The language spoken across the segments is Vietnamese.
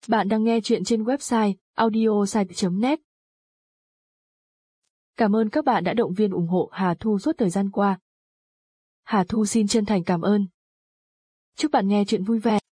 Bạn đang nghe chuyện trên website audiosite.net. Cảm ơn các bạn đã động viên ủng hộ Hà Thu suốt thời gian qua. Hà Thu xin chân thành cảm ơn. Chúc bạn nghe chuyện vui vẻ.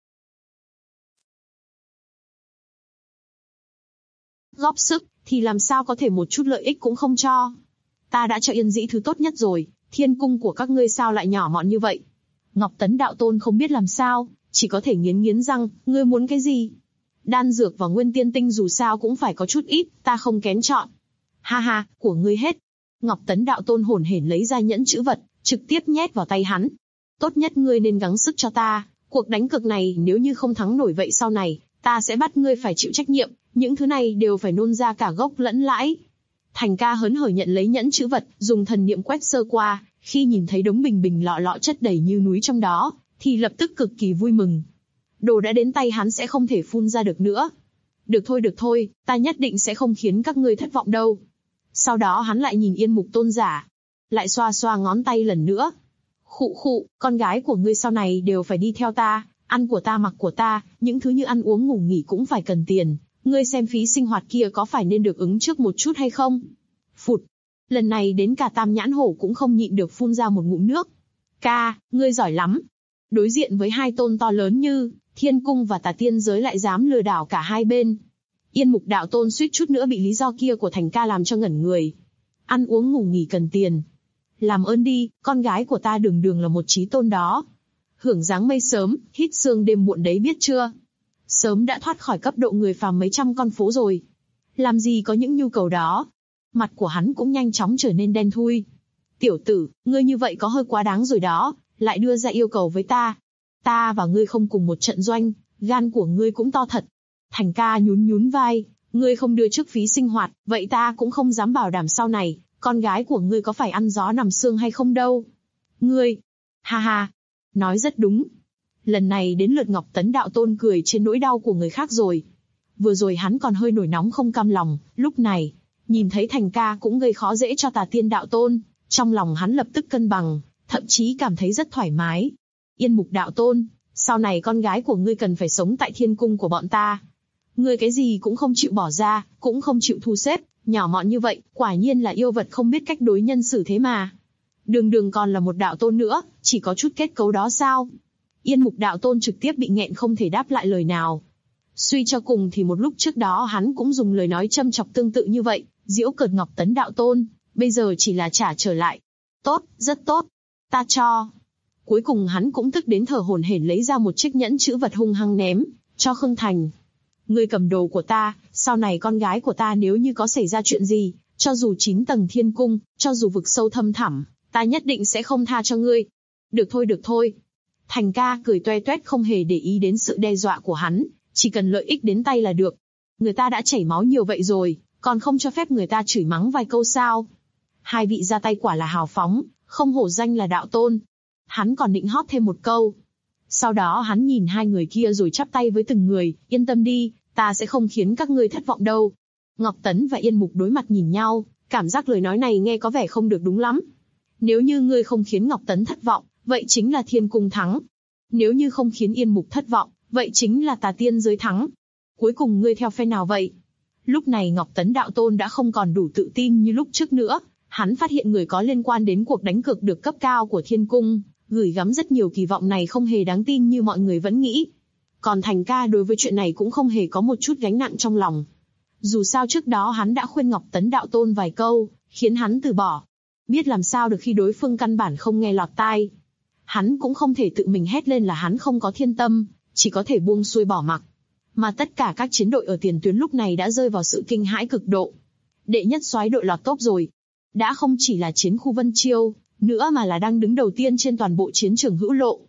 Góp sức, thì làm sao có thể một chút lợi ích cũng không cho. Ta đã cho Yên Dĩ thứ tốt nhất rồi, thiên cung của các ngươi sao lại nhỏ mọn như vậy? Ngọc Tấn đạo tôn không biết làm sao, chỉ có thể nghiến nghiến răng, ngươi muốn cái gì? Đan dược và nguyên tiên tinh dù sao cũng phải có chút ít, ta không kén chọn. Ha ha, của ngươi hết. Ngọc Tấn đạo tôn hổn hển lấy ra nhẫn chữ vật, trực tiếp nhét vào tay hắn. Tốt nhất ngươi nên gắng sức cho ta, cuộc đánh cược này nếu như không thắng nổi vậy sau này, ta sẽ bắt ngươi phải chịu trách nhiệm, những thứ này đều phải nôn ra cả gốc lẫn lãi. Thành ca hớn hở nhận lấy nhẫn chữ vật, dùng thần niệm quét sơ qua, khi nhìn thấy đống bình bình lọ lọ chất đầy như núi trong đó, thì lập tức cực kỳ vui mừng. Đồ đã đến tay hắn sẽ không thể phun ra được nữa. Được thôi, ta nhất định sẽ không khiến các ngươi thất vọng đâu. Sau đó hắn lại nhìn Yên Mục tôn giả, lại xoa xoa ngón tay lần nữa. Khụ, con gái của ngươi sau này đều phải đi theo ta, ăn của ta mặc của ta, những thứ như ăn uống ngủ nghỉ cũng phải cần tiền. Ngươi xem phí sinh hoạt kia có phải nên được ứng trước một chút hay không? Phụt! Lần này đến cả Tam Nhãn Hổ cũng không nhịn được phun ra một ngụm nước. Ca, ngươi giỏi lắm. Đối diện với hai tôn to lớn như Thiên Cung và Tà Tiên Giới lại dám lừa đảo cả hai bên. Yên Mục đạo tôn suýt chút nữa bị lý do kia của Thành ca làm cho ngẩn người. Ăn uống ngủ nghỉ cần tiền. Làm ơn đi, con gái của ta đường đường là một chí tôn đó. Hưởng dáng mây sớm, hít sương đêm muộn đấy biết chưa? Sớm đã thoát khỏi cấp độ người phàm mấy trăm con phố rồi. Làm gì có những nhu cầu đó. Mặt của hắn cũng nhanh chóng trở nên đen thui. Tiểu tử, ngươi như vậy có hơi quá đáng rồi đó, lại đưa ra yêu cầu với ta. Ta và ngươi không cùng một trận doanh, gan của ngươi cũng to thật. Thành ca nhún vai, ngươi không đưa trước phí sinh hoạt, vậy ta cũng không dám bảo đảm sau này, con gái của ngươi có phải ăn gió nằm sương hay không đâu. Ngươi, ha, nói rất đúng. Lần này đến lượt Ngọc Tấn đạo tôn cười trên nỗi đau của người khác rồi. Vừa rồi hắn còn hơi nổi nóng không cam lòng, lúc này, nhìn thấy Thành ca cũng gây khó dễ cho Tà Tiên đạo tôn, trong lòng hắn lập tức cân bằng, thậm chí cảm thấy rất thoải mái. Yên Mục đạo tôn, sau này con gái của ngươi cần phải sống tại thiên cung của bọn ta. Ngươi cái gì cũng không chịu bỏ ra, cũng không chịu thu xếp, nhỏ mọn như vậy, quả nhiên là yêu vật không biết cách đối nhân xử thế mà. Đường còn là một đạo tôn nữa, chỉ có chút kết cấu đó sao? Yên Mục đạo tôn trực tiếp bị nghẹn không thể đáp lại lời nào. Suy cho cùng thì một lúc trước đó hắn cũng dùng lời nói châm chọc tương tự như vậy, giễu cợt Ngọc Tấn đạo tôn, bây giờ chỉ là trả trở lại. Tốt, rất tốt. Ta cho. Cuối cùng hắn cũng tức đến thở hổn hển lấy ra một chiếc nhẫn chữ vật hung hăng ném cho Khương Thành. Ngươi cầm đồ của ta, sau này con gái của ta nếu như có xảy ra chuyện gì, cho dù 9 tầng thiên cung, cho dù vực sâu thâm thẳm, ta nhất định sẽ không tha cho ngươi. Được thôi. Thành ca cười toe toét không hề để ý đến sự đe dọa của hắn, chỉ cần lợi ích đến tay là được. Người ta đã chảy máu nhiều vậy rồi, còn không cho phép người ta chửi mắng vài câu sao? Hai vị ra tay quả là hào phóng, không hổ danh là đạo tôn. Hắn còn định hót thêm một câu. Sau đó hắn nhìn hai người kia rồi chắp tay với từng người, yên tâm đi, ta sẽ không khiến các ngươi thất vọng đâu. Ngọc Tấn và Yên Mục đối mặt nhìn nhau, cảm giác lời nói này nghe có vẻ không được đúng lắm. Nếu như ngươi không khiến Ngọc Tấn thất vọng, vậy chính là thiên cung thắng. Nếu như không khiến Yên Mục thất vọng, vậy chính là Tà Tiên Giới thắng. Cuối cùng ngươi theo phe nào vậy? Lúc này Ngọc Tấn đạo tôn đã không còn đủ tự tin như lúc trước nữa. Hắn phát hiện người có liên quan đến cuộc đánh cược được cấp cao của thiên cung, gửi gắm rất nhiều kỳ vọng này không hề đáng tin như mọi người vẫn nghĩ. Còn Thành ca đối với chuyện này cũng không hề có một chút gánh nặng trong lòng. Dù sao trước đó hắn đã khuyên Ngọc Tấn đạo tôn vài câu, khiến hắn từ bỏ. Biết làm sao được khi đối phương căn bản không nghe lọt tai. Hắn cũng không thể tự mình hét lên là hắn không có thiên tâm, chỉ có thể buông xuôi bỏ mặc. Mà tất cả các chiến đội ở tiền tuyến lúc này đã rơi vào sự kinh hãi cực độ. Đệ nhất soái đội lọt top rồi. Đã không chỉ là chiến khu Vân Chiêu, nữa mà là đang đứng đầu tiên trên toàn bộ chiến trường hữu lộ.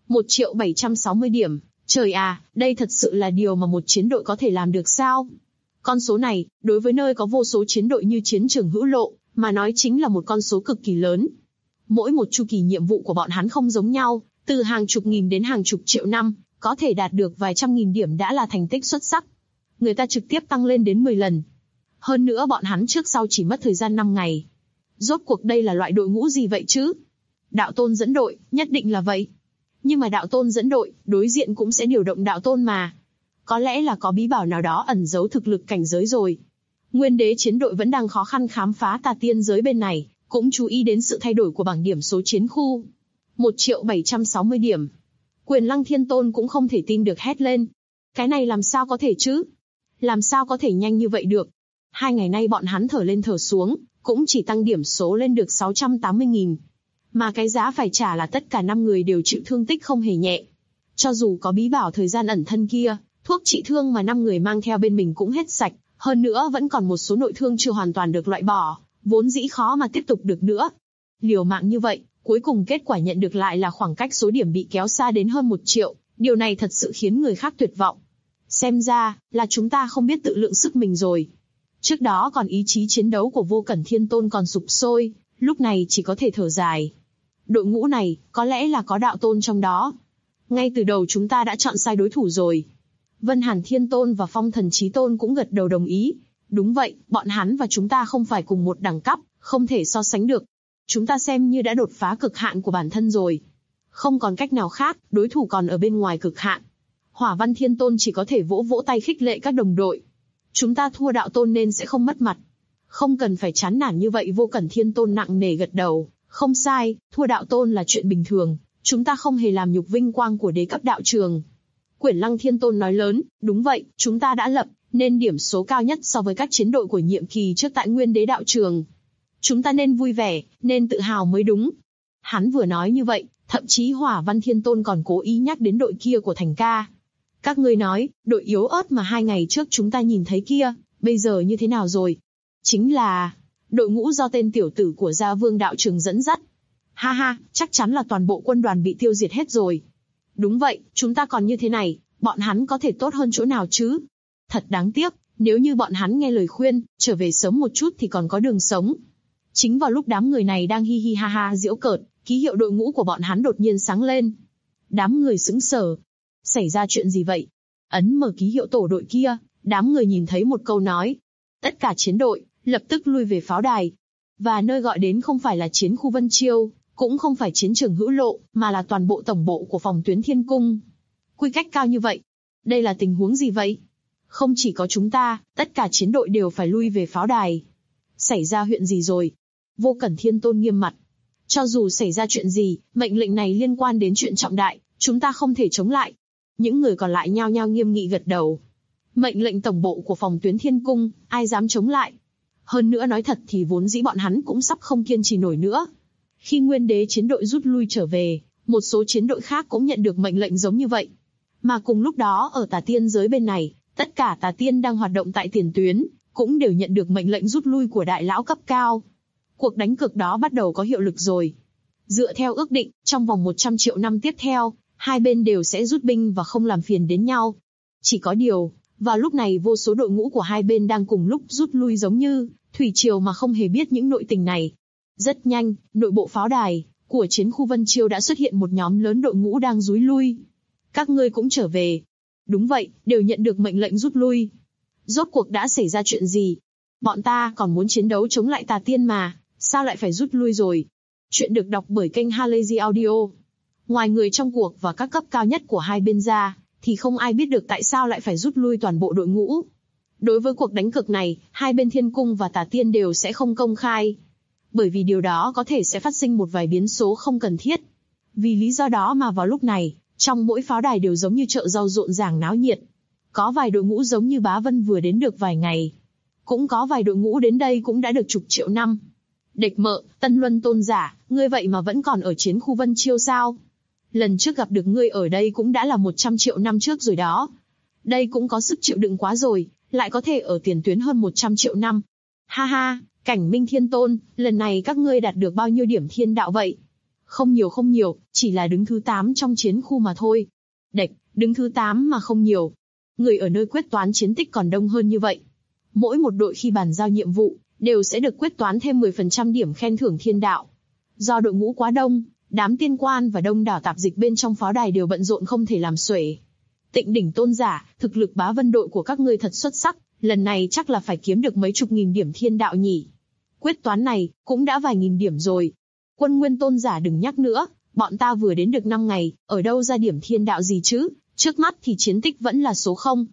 1.760 điểm, trời à, đây thật sự là điều mà một chiến đội có thể làm được sao? Con số này, đối với nơi có vô số chiến đội như chiến trường hữu lộ, mà nói chính là một con số cực kỳ lớn. Mỗi một chu kỳ nhiệm vụ của bọn hắn không giống nhau, từ hàng chục nghìn đến hàng chục triệu năm, có thể đạt được vài trăm nghìn điểm đã là thành tích xuất sắc. Người ta trực tiếp tăng lên đến 10 lần. Hơn nữa bọn hắn trước sau chỉ mất thời gian 5 ngày. Rốt cuộc đây là loại đội ngũ gì vậy chứ? Đạo tôn dẫn đội, nhất định là vậy. Nhưng mà đạo tôn dẫn đội, đối diện cũng sẽ điều động đạo tôn mà. Có lẽ là có bí bảo nào đó ẩn giấu thực lực cảnh giới rồi. Nguyên đế chiến đội vẫn đang khó khăn khám phá tà tiên giới bên này, cũng chú ý đến sự thay đổi của bảng điểm số chiến khu. 1.760 điểm. Quyền Lăng Thiên Tôn cũng không thể tin được, hét lên. Cái này làm sao có thể chứ? Làm sao có thể nhanh như vậy được? 2 ngày nay bọn hắn thở lên thở xuống, cũng chỉ tăng điểm số lên được 680.000. Mà cái giá phải trả là tất cả 5 người đều chịu thương tích không hề nhẹ. Cho dù có bí bảo thời gian ẩn thân kia, thuốc trị thương mà 5 người mang theo bên mình cũng hết sạch, hơn nữa vẫn còn một số nội thương chưa hoàn toàn được loại bỏ, vốn dĩ khó mà tiếp tục được nữa. Liều mạng như vậy, cuối cùng kết quả nhận được lại là khoảng cách số điểm bị kéo xa đến hơn 1 triệu, điều này thật sự khiến người khác tuyệt vọng. Xem ra, là chúng ta không biết tự lượng sức mình rồi. Trước đó còn ý chí chiến đấu của Vô Cẩn Thiên Tôn còn sục sôi, lúc này chỉ có thể thở dài. Đội ngũ này, có lẽ là có đạo tôn trong đó. Ngay từ đầu chúng ta đã chọn sai đối thủ rồi. Vân Hàn Thiên Tôn và Phong Thần Chí Tôn cũng gật đầu đồng ý. Đúng vậy, bọn hắn và chúng ta không phải cùng một đẳng cấp, không thể so sánh được. Chúng ta xem như đã đột phá cực hạn của bản thân rồi. Không còn cách nào khác, đối thủ còn ở bên ngoài cực hạn. Hỏa Văn Thiên Tôn chỉ có thể vỗ vỗ tay khích lệ các đồng đội. Chúng ta thua đạo tôn nên sẽ không mất mặt. Không cần phải chán nản như vậy. Vô Cẩn Thiên Tôn nặng nề gật đầu. Không sai, thua đạo tôn là chuyện bình thường. Chúng ta không hề làm nhục vinh quang của đế cấp đạo trường. Quyển Lăng Thiên Tôn nói lớn, đúng vậy, chúng ta đã lập nên điểm số cao nhất so với các chiến đội của nhiệm kỳ trước tại Nguyên Đế đạo trường. Chúng ta nên vui vẻ, nên tự hào mới đúng. Hắn vừa nói như vậy, thậm chí Hỏa Văn Thiên Tôn còn cố ý nhắc đến đội kia của Thành Ca. Các ngươi nói, đội yếu ớt mà 2 ngày trước chúng ta nhìn thấy kia, bây giờ như thế nào rồi? Chính là đội ngũ do tên tiểu tử của Gia Vương đạo trường dẫn dắt. Ha ha, chắc chắn là toàn bộ quân đoàn bị tiêu diệt hết rồi. Đúng vậy, chúng ta còn như thế này, bọn hắn có thể tốt hơn chỗ nào chứ? Thật đáng tiếc, nếu như bọn hắn nghe lời khuyên, trở về sớm một chút thì còn có đường sống. Chính vào lúc đám người này đang hi hi ha ha giễu cợt, ký hiệu đội ngũ của bọn hắn đột nhiên sáng lên. Đám người sững sờ. Xảy ra chuyện gì vậy? Ấn mở ký hiệu tổ đội kia, đám người nhìn thấy một câu nói. Tất cả chiến đội, lập tức lui về pháo đài. Và nơi gọi đến không phải là chiến khu Vân Chiêu, cũng không phải chiến trường Hữu Lộ, mà là toàn bộ tổng bộ của phòng tuyến Thiên Cung. Quy cách cao như vậy. Đây là tình huống gì vậy? Không chỉ có chúng ta, tất cả chiến đội đều phải lui về pháo đài. Xảy ra chuyện gì rồi? Vô Cẩn Thiên Tôn nghiêm mặt. Cho dù xảy ra chuyện gì, mệnh lệnh này liên quan đến chuyện trọng đại, chúng ta không thể chống lại. Những người còn lại nhao nhao nghiêm nghị gật đầu. Mệnh lệnh tổng bộ của phòng tuyến Thiên Cung, ai dám chống lại? Hơn nữa nói thật thì vốn dĩ bọn hắn cũng sắp không kiên trì nổi nữa. Khi Nguyên Đế chiến đội rút lui trở về, một số chiến đội khác cũng nhận được mệnh lệnh giống như vậy. Mà cùng lúc đó ở Tà Tiên giới bên này, tất cả Tà Tiên đang hoạt động tại tiền tuyến, cũng đều nhận được mệnh lệnh rút lui của đại lão cấp cao. Cuộc đánh cược đó bắt đầu có hiệu lực rồi. Dựa theo ước định, trong vòng 100 triệu năm tiếp theo, hai bên đều sẽ rút binh và không làm phiền đến nhau. Chỉ có điều, vào lúc này vô số đội ngũ của hai bên đang cùng lúc rút lui giống như thủy triều mà không hề biết những nội tình này. Rất nhanh, nội bộ pháo đài của chiến khu Vân Chiêu đã xuất hiện một nhóm lớn đội ngũ đang rúi lui. Các ngươi cũng trở về. Đúng vậy, đều nhận được mệnh lệnh rút lui. Rốt cuộc đã xảy ra chuyện gì? Bọn ta còn muốn chiến đấu chống lại Tà Tiên mà, sao lại phải rút lui rồi? Chuyện được đọc bởi kênh Halazy Audio. Ngoài người trong cuộc và các cấp cao nhất của hai bên ra, thì không ai biết được tại sao lại phải rút lui toàn bộ đội ngũ. Đối với cuộc đánh cược này, hai bên Thiên Cung và Tà Tiên đều sẽ không công khai. Bởi vì điều đó có thể sẽ phát sinh một vài biến số không cần thiết. Vì lý do đó mà vào lúc này, trong mỗi pháo đài đều giống như chợ rau rộn ràng náo nhiệt. Có vài đội ngũ giống như Bá Vân vừa đến được vài ngày. Cũng có vài đội ngũ đến đây cũng đã được chục triệu năm. Địch Mợ, Tân Luân Tôn giả, ngươi vậy mà vẫn còn ở chiến khu Vân Chiêu sao? Lần trước gặp được ngươi ở đây cũng đã là 100 triệu năm trước rồi đó. Đây cũng có sức chịu đựng quá rồi, lại có thể ở tiền tuyến hơn 100 triệu năm. Ha ha, Cảnh Minh Thiên Tôn, lần này các ngươi đạt được bao nhiêu điểm thiên đạo vậy? Không nhiều, chỉ là đứng thứ 8 trong chiến khu mà thôi. Địch, đứng thứ 8 mà không nhiều. Người ở nơi quyết toán chiến tích còn đông hơn như vậy. Mỗi một đội khi bàn giao nhiệm vụ, đều sẽ được quyết toán thêm 10% điểm khen thưởng thiên đạo. Do đội ngũ quá đông, đám tiên quan và đông đảo tạp dịch bên trong pháo đài đều bận rộn không thể làm xuể. Tịnh Đỉnh Tôn giả, thực lực Bá Vân đội của các ngươi thật xuất sắc, lần này chắc là phải kiếm được mấy chục nghìn điểm thiên đạo nhỉ. Quyết toán này, cũng đã vài nghìn điểm rồi. Quân Nguyên Tôn giả đừng nhắc nữa, bọn ta vừa đến được 5 ngày, ở đâu ra điểm thiên đạo gì chứ, trước mắt thì chiến tích vẫn là số 0.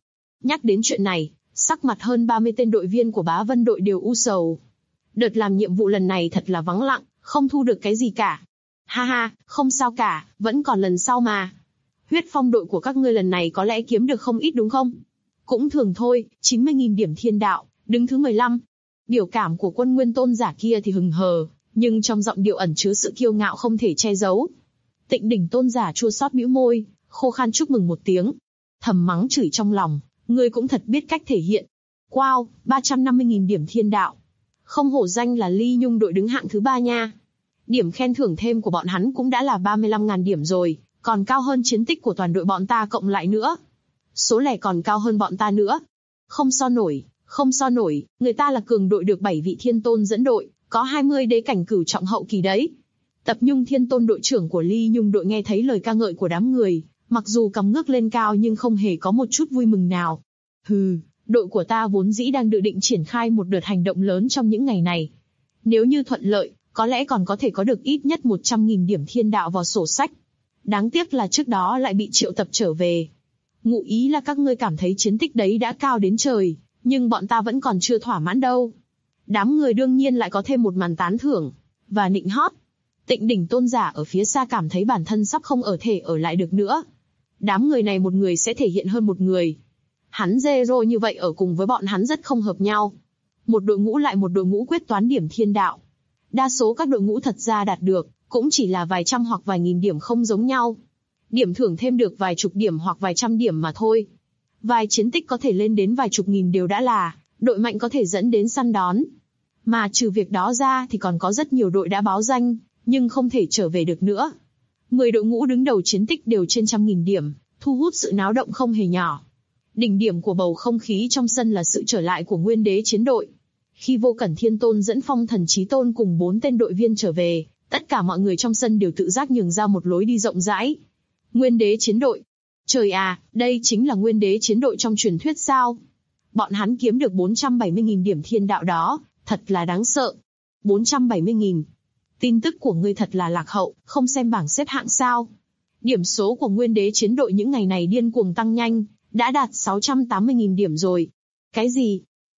Nhắc đến chuyện này, sắc mặt hơn 30 tên đội viên của Bá Vân đội đều u sầu. Đợt làm nhiệm vụ lần này thật là vắng lặng, không thu được cái gì cả. Ha ha, không sao cả, vẫn còn lần sau mà. Huyết Phong đội của các ngươi lần này có lẽ kiếm được không ít đúng không? Cũng thường thôi, 90.000 điểm thiên đạo, đứng thứ 15. Biểu cảm của Quân Nguyên tôn giả kia thì hừng hờ, nhưng trong giọng điệu ẩn chứa sự kiêu ngạo không thể che giấu. Tịnh Đỉnh tôn giả chua xót bĩu môi, khô khan chúc mừng một tiếng. Thầm mắng chửi trong lòng, ngươi cũng thật biết cách thể hiện. Wow, 350.000 điểm thiên đạo. Không hổ danh là Ly Nhung đội đứng hạng thứ 3 nha. Điểm khen thưởng thêm của bọn hắn cũng đã là 35.000 điểm rồi, còn cao hơn chiến tích của toàn đội bọn ta cộng lại nữa. Số lẻ còn cao hơn bọn ta nữa. Không so nổi, không so nổi, người ta là cường đội được 7 vị thiên tôn dẫn đội, có 20 đế cảnh cửu trọng hậu kỳ đấy. Tập Nhung thiên tôn đội trưởng của Ly Nhung đội nghe thấy lời ca ngợi của đám người, mặc dù cằm ngước lên cao nhưng không hề có một chút vui mừng nào. Hừ, đội của ta vốn dĩ đang dự định triển khai một đợt hành động lớn trong những ngày này. Nếu như thuận lợi, có lẽ còn có thể có được ít nhất 100.000 điểm thiên đạo vào sổ sách. Đáng tiếc là trước đó lại bị triệu tập trở về. Ngụ ý là các ngươi cảm thấy chiến tích đấy đã cao đến trời, nhưng bọn ta vẫn còn chưa thỏa mãn đâu. Đám người đương nhiên lại có thêm một màn tán thưởng và nịnh hót. Tịnh Đỉnh tôn giả ở phía xa cảm thấy bản thân sắp không ở thể ở lại được nữa. Đám người này một người sẽ thể hiện hơn một người. Hắn zero như vậy ở cùng với bọn hắn rất không hợp nhau. Một đội ngũ lại một đội ngũ quyết toán điểm thiên đạo. Đa số các đội ngũ thật ra đạt được, cũng chỉ là vài trăm hoặc vài nghìn điểm không giống nhau. Điểm thưởng thêm được vài chục điểm hoặc vài trăm điểm mà thôi. Vài chiến tích có thể lên đến vài chục nghìn đều đã là, đội mạnh có thể dẫn đến săn đón. Mà trừ việc đó ra thì còn có rất nhiều đội đã báo danh, nhưng không thể trở về được nữa. 10 đội ngũ đứng đầu chiến tích đều trên 100.000 điểm, thu hút sự náo động không hề nhỏ. Đỉnh điểm của bầu không khí trong sân là sự trở lại của Nguyên Đế chiến đội. Khi Vô Cẩn Thiên Tôn dẫn Phong Thần Chí Tôn cùng 4 tên đội viên trở về, tất cả mọi người trong sân đều tự giác nhường ra một lối đi rộng rãi. Nguyên Đế chiến đội. Trời à, đây chính là Nguyên Đế chiến đội trong truyền thuyết sao? Bọn hắn kiếm được 470.000 điểm thiên đạo đó, thật là đáng sợ. 470.000. Tin tức của ngươi thật là lạc hậu, không xem bảng xếp hạng sao? Điểm số của Nguyên Đế chiến đội những ngày này điên cuồng tăng nhanh, đã đạt 680.000 điểm rồi. Cái gì?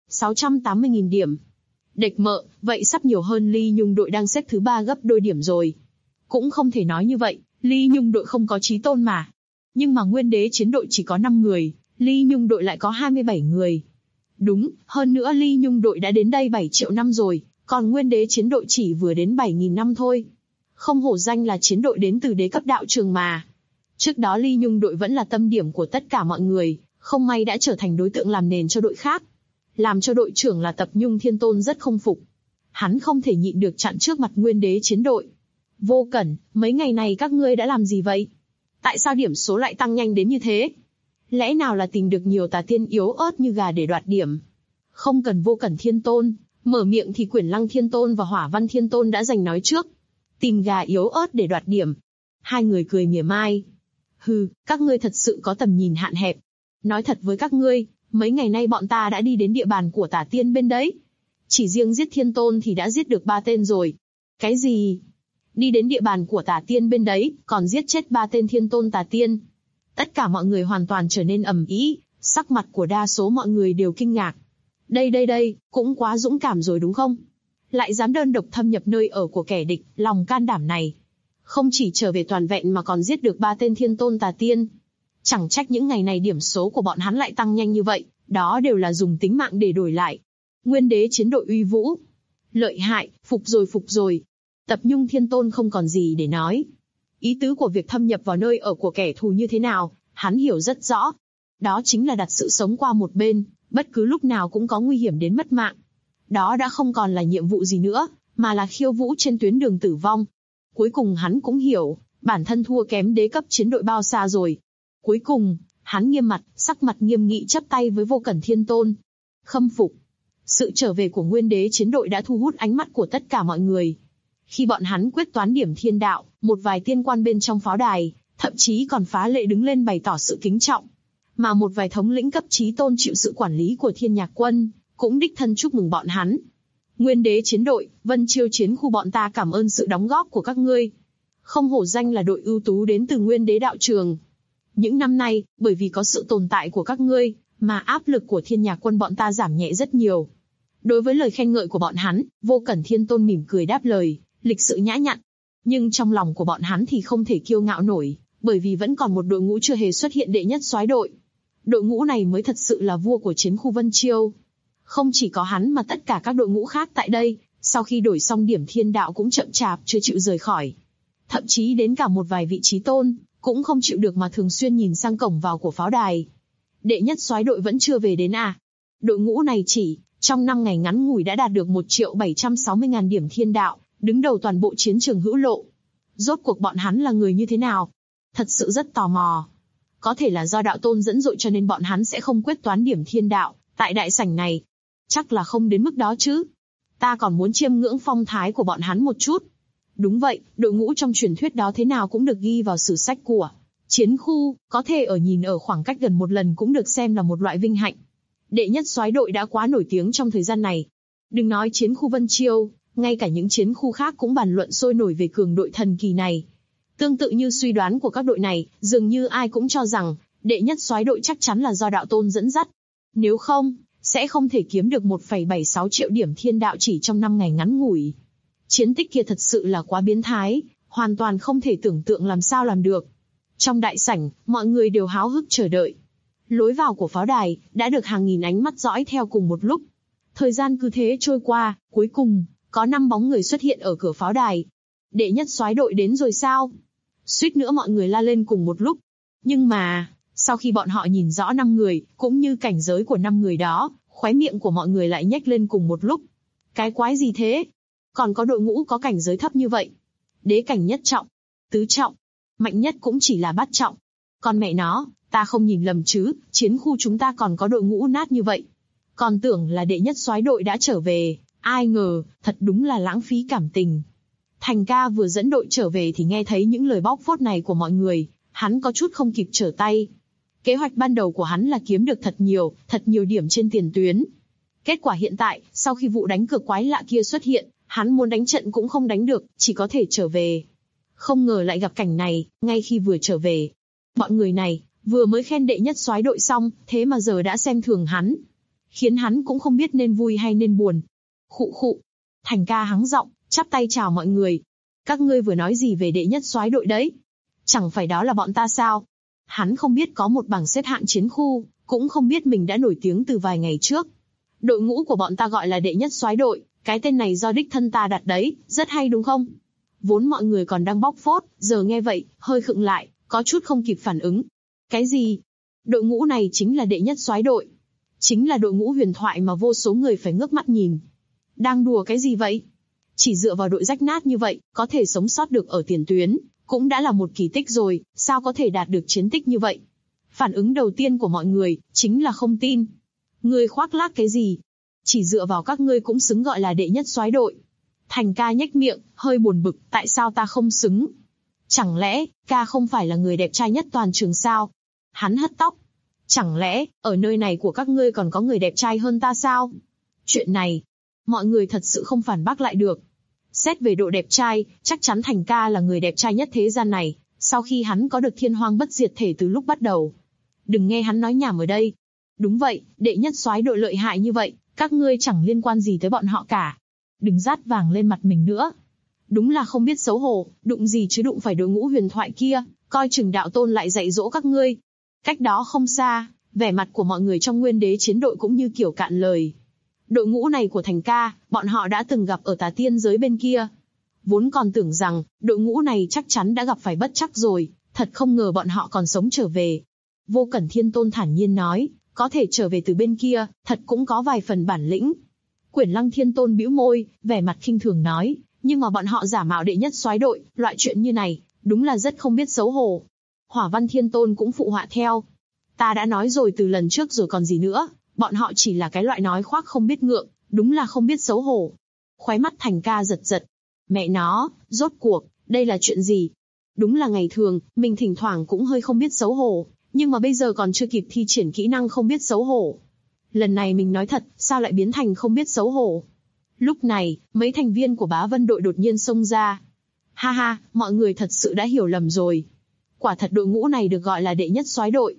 680.000 điểm. Địch mợ, vậy sắp nhiều hơn Ly Nhung đội đang xếp thứ 3 gấp đôi điểm rồi. Cũng không thể nói như vậy, Ly Nhung đội không có chí tôn mà. Nhưng mà Nguyên Đế chiến đội chỉ có 5 người, Ly Nhung đội lại có 27 người. Đúng, hơn nữa Ly Nhung đội đã đến đây 7 triệu năm rồi, còn Nguyên Đế chiến đội chỉ vừa đến 7.000 năm thôi. Không hổ danh là chiến đội đến từ đế cấp đạo trường mà. Trước đó Ly Nhung đội vẫn là tâm điểm của tất cả mọi người, không may đã trở thành đối tượng làm nền cho đội khác. Làm cho đội trưởng là Tập Nhung Thiên Tôn rất không phục. Hắn không thể nhịn được chặn trước mặt Nguyên Đế chiến đội. Vô Cẩn, mấy ngày này các ngươi đã làm gì vậy? Tại sao điểm số lại tăng nhanh đến như thế? Lẽ nào là tìm được nhiều tà tiên yếu ớt như gà để đoạt điểm? Không cần Vô Cẩn Thiên Tôn, mở miệng thì Quyển Lăng Thiên Tôn và Hỏa Văn Thiên Tôn đã giành nói trước. Tìm gà yếu ớt để đoạt điểm. Hai người cười mỉa mai. Hừ, các ngươi thật sự có tầm nhìn hạn hẹp. Nói thật với các ngươi, mấy ngày nay bọn ta đã đi đến địa bàn của tà tiên bên đấy. Chỉ riêng giết Thiên Tôn thì đã giết được 3 tên rồi. Cái gì? Đi đến địa bàn của tà tiên bên đấy, còn giết chết 3 tên Thiên Tôn tà tiên. Tất cả mọi người hoàn toàn trở nên ầm ĩ, sắc mặt của đa số mọi người đều kinh ngạc. Đây, cũng quá dũng cảm rồi đúng không? Lại dám đơn độc thâm nhập nơi ở của kẻ địch, lòng can đảm này. Không chỉ trở về toàn vẹn mà còn giết được 3 tên Thiên Tôn tà tiên. Chẳng trách những ngày này điểm số của bọn hắn lại tăng nhanh như vậy, đó đều là dùng tính mạng để đổi lại. Nguyên Đế chiến đội uy vũ. Lợi hại, phục rồi. Tập Nhung Thiên Tôn không còn gì để nói. Ý tứ của việc thâm nhập vào nơi ở của kẻ thù như thế nào, hắn hiểu rất rõ. Đó chính là đặt sự sống qua một bên, bất cứ lúc nào cũng có nguy hiểm đến mất mạng. Đó đã không còn là nhiệm vụ gì nữa, mà là khiêu vũ trên tuyến đường tử vong. Cuối cùng hắn cũng hiểu, bản thân thua kém đế cấp chiến đội bao xa rồi. Cuối cùng, hắn nghiêm mặt, sắc mặt nghiêm nghị chắp tay với Vô Cẩn Thiên Tôn. Khâm phục. Sự trở về của Nguyên Đế chiến đội đã thu hút ánh mắt của tất cả mọi người. Khi bọn hắn quyết toán điểm thiên đạo, một vài tiên quan bên trong pháo đài, thậm chí còn phá lệ đứng lên bày tỏ sự kính trọng. Mà một vài thống lĩnh cấp chí tôn chịu sự quản lý của Thiên Nhạc Quân, cũng đích thân chúc mừng bọn hắn. Nguyên Đế chiến đội, Vân Chiêu chiến khu bọn ta cảm ơn sự đóng góp của các ngươi. Không hổ danh là đội ưu tú đến từ Nguyên Đế đạo trường. Những năm nay, bởi vì có sự tồn tại của các ngươi, mà áp lực của Thiên Nhạc quân bọn ta giảm nhẹ rất nhiều. Đối với lời khen ngợi của bọn hắn, Vô Cẩn Thiên Tôn mỉm cười đáp lời, lịch sự nhã nhặn. Nhưng trong lòng của bọn hắn thì không thể kiêu ngạo nổi, bởi vì vẫn còn một đội ngũ chưa hề xuất hiện đệ nhất soái đội. Đội ngũ này mới thật sự là vua của chiến khu Vân Chiêu. Không chỉ có hắn mà tất cả các đội ngũ khác tại đây, sau khi đổi xong điểm thiên đạo cũng chậm chạp chưa chịu rời khỏi. Thậm chí đến cả một vài vị trí tôn, cũng không chịu được mà thường xuyên nhìn sang cổng vào của pháo đài. Đệ nhất soái đội vẫn chưa về đến à? Đội ngũ này chỉ trong 5 ngày ngắn ngủi đã đạt được 1.760.000 điểm thiên đạo, đứng đầu toàn bộ chiến trường hữu lộ. Rốt cuộc bọn hắn là người như thế nào? Thật sự rất tò mò. Có thể là do đạo tôn dẫn dội cho nên bọn hắn sẽ không quyết toán điểm thiên đạo tại đại sảnh này. Chắc là không đến mức đó chứ. Ta còn muốn chiêm ngưỡng phong thái của bọn hắn một chút. Đúng vậy, đội ngũ trong truyền thuyết đó thế nào cũng được ghi vào sử sách của chiến khu, có thể nhìn ở khoảng cách gần một lần cũng được xem là một loại vinh hạnh. Đệ nhất soái đội đã quá nổi tiếng trong thời gian này. Đừng nói chiến khu Vân Chiêu, ngay cả những chiến khu khác cũng bàn luận sôi nổi về cường đội thần kỳ này. Tương tự như suy đoán của các đội này, dường như ai cũng cho rằng đệ nhất soái đội chắc chắn là do đạo tôn dẫn dắt. Nếu không, sẽ không thể kiếm được 1,76 triệu điểm thiên đạo chỉ trong 5 ngày ngắn ngủi. Chiến tích kia thật sự là quá biến thái, hoàn toàn không thể tưởng tượng làm sao làm được. Trong đại sảnh, mọi người đều háo hức chờ đợi. Lối vào của pháo đài đã được hàng nghìn ánh mắt dõi theo cùng một lúc. Thời gian cứ thế trôi qua, cuối cùng có 5 bóng người xuất hiện ở cửa pháo đài. Đệ nhất soái đội đến rồi sao? Suýt nữa mọi người la lên cùng một lúc. Nhưng mà, sau khi bọn họ nhìn rõ 5 người, cũng như cảnh giới của 5 người đó, khóe miệng của mọi người lại nhếch lên cùng một lúc. Cái quái gì thế? Còn có đội ngũ có cảnh giới thấp như vậy. Đế cảnh nhất trọng, tứ trọng, mạnh nhất cũng chỉ là bát trọng. Còn mẹ nó, ta không nhìn lầm chứ, chiến khu chúng ta còn có đội ngũ nát như vậy. Còn tưởng là đệ nhất soái đội đã trở về, ai ngờ, thật đúng là lãng phí cảm tình. Thành ca vừa dẫn đội trở về thì nghe thấy những lời bóc phốt này của mọi người, hắn có chút không kịp trở tay. Kế hoạch ban đầu của hắn là kiếm được thật nhiều điểm trên tiền tuyến. Kết quả hiện tại, sau khi vụ đánh cược quái lạ kia xuất hiện, hắn muốn đánh trận cũng không đánh được, chỉ có thể trở về. Không ngờ lại gặp cảnh này, ngay khi vừa trở về. Bọn người này, vừa mới khen đệ nhất soái đội xong, thế mà giờ đã xem thường hắn. Khiến hắn cũng không biết nên vui hay nên buồn. Khụ khụ. Thành ca hắng giọng, chắp tay chào mọi người. Các ngươi vừa nói gì về đệ nhất soái đội đấy? Chẳng phải đó là bọn ta sao? Hắn không biết có một bảng xếp hạng chiến khu, cũng không biết mình đã nổi tiếng từ vài ngày trước. Đội ngũ của bọn ta gọi là đệ nhất soái đội, cái tên này do đích thân ta đặt đấy, rất hay đúng không? Vốn mọi người còn đang bóc phốt, giờ nghe vậy, hơi khựng lại, có chút không kịp phản ứng. Cái gì? Đội ngũ này chính là đệ nhất soái đội. Chính là đội ngũ huyền thoại mà vô số người phải ngước mắt nhìn. Đang đùa cái gì vậy? Chỉ dựa vào đội rách nát như vậy, có thể sống sót được ở tiền tuyến, cũng đã là một kỳ tích rồi, sao có thể đạt được chiến tích như vậy? Phản ứng đầu tiên của mọi người, chính là không tin. Ngươi khoác lác cái gì? Chỉ dựa vào các ngươi cũng xứng gọi là đệ nhất soái đội. Thành ca nhếch miệng, hơi buồn bực, tại sao ta không xứng? Chẳng lẽ, ca không phải là người đẹp trai nhất toàn trường sao? Hắn hất tóc. Chẳng lẽ, ở nơi này của các ngươi còn có người đẹp trai hơn ta sao? Chuyện này, mọi người thật sự không phản bác lại được. Xét về độ đẹp trai, chắc chắn Thành ca là người đẹp trai nhất thế gian này, sau khi hắn có được thiên hoang bất diệt thể từ lúc bắt đầu. Đừng nghe hắn nói nhảm ở đây. Đúng vậy, đệ nhất soái đội lợi hại như vậy, các ngươi chẳng liên quan gì tới bọn họ cả. Đừng rát vàng lên mặt mình nữa. Đúng là không biết xấu hổ, đụng gì chứ đụng phải đội ngũ huyền thoại kia, coi chừng đạo tôn lại dạy dỗ các ngươi. Cách đó không xa, vẻ mặt của mọi người trong Nguyên Đế chiến đội cũng như kiểu cạn lời. Đội ngũ này của Thành ca, bọn họ đã từng gặp ở Tà Tiên giới bên kia. Vốn còn tưởng rằng, đội ngũ này chắc chắn đã gặp phải bất trắc rồi, thật không ngờ bọn họ còn sống trở về. Vô Cẩn Thiên Tôn thản nhiên nói, có thể trở về từ bên kia, thật cũng có vài phần bản lĩnh. Quyển Lăng Thiên Tôn bĩu môi, vẻ mặt khinh thường nói, nhưng mà bọn họ giả mạo đệ nhất soái đội, loại chuyện như này, đúng là rất không biết xấu hổ. Hỏa Văn Thiên Tôn cũng phụ họa theo. Ta đã nói rồi từ lần trước rồi còn gì nữa, bọn họ chỉ là cái loại nói khoác không biết ngượng, đúng là không biết xấu hổ. Khóe mắt Thành ca giật giật. Mẹ nó, rốt cuộc, đây là chuyện gì? Đúng là ngày thường, mình thỉnh thoảng cũng hơi không biết xấu hổ, nhưng mà bây giờ còn chưa kịp thi triển kỹ năng không biết xấu hổ. Lần này mình nói thật, sao lại biến thành không biết xấu hổ? Lúc này, mấy thành viên của Bá Vân đội đột nhiên xông ra. Ha ha, mọi người thật sự đã hiểu lầm rồi. Quả thật đội ngũ này được gọi là đệ nhất soái đội.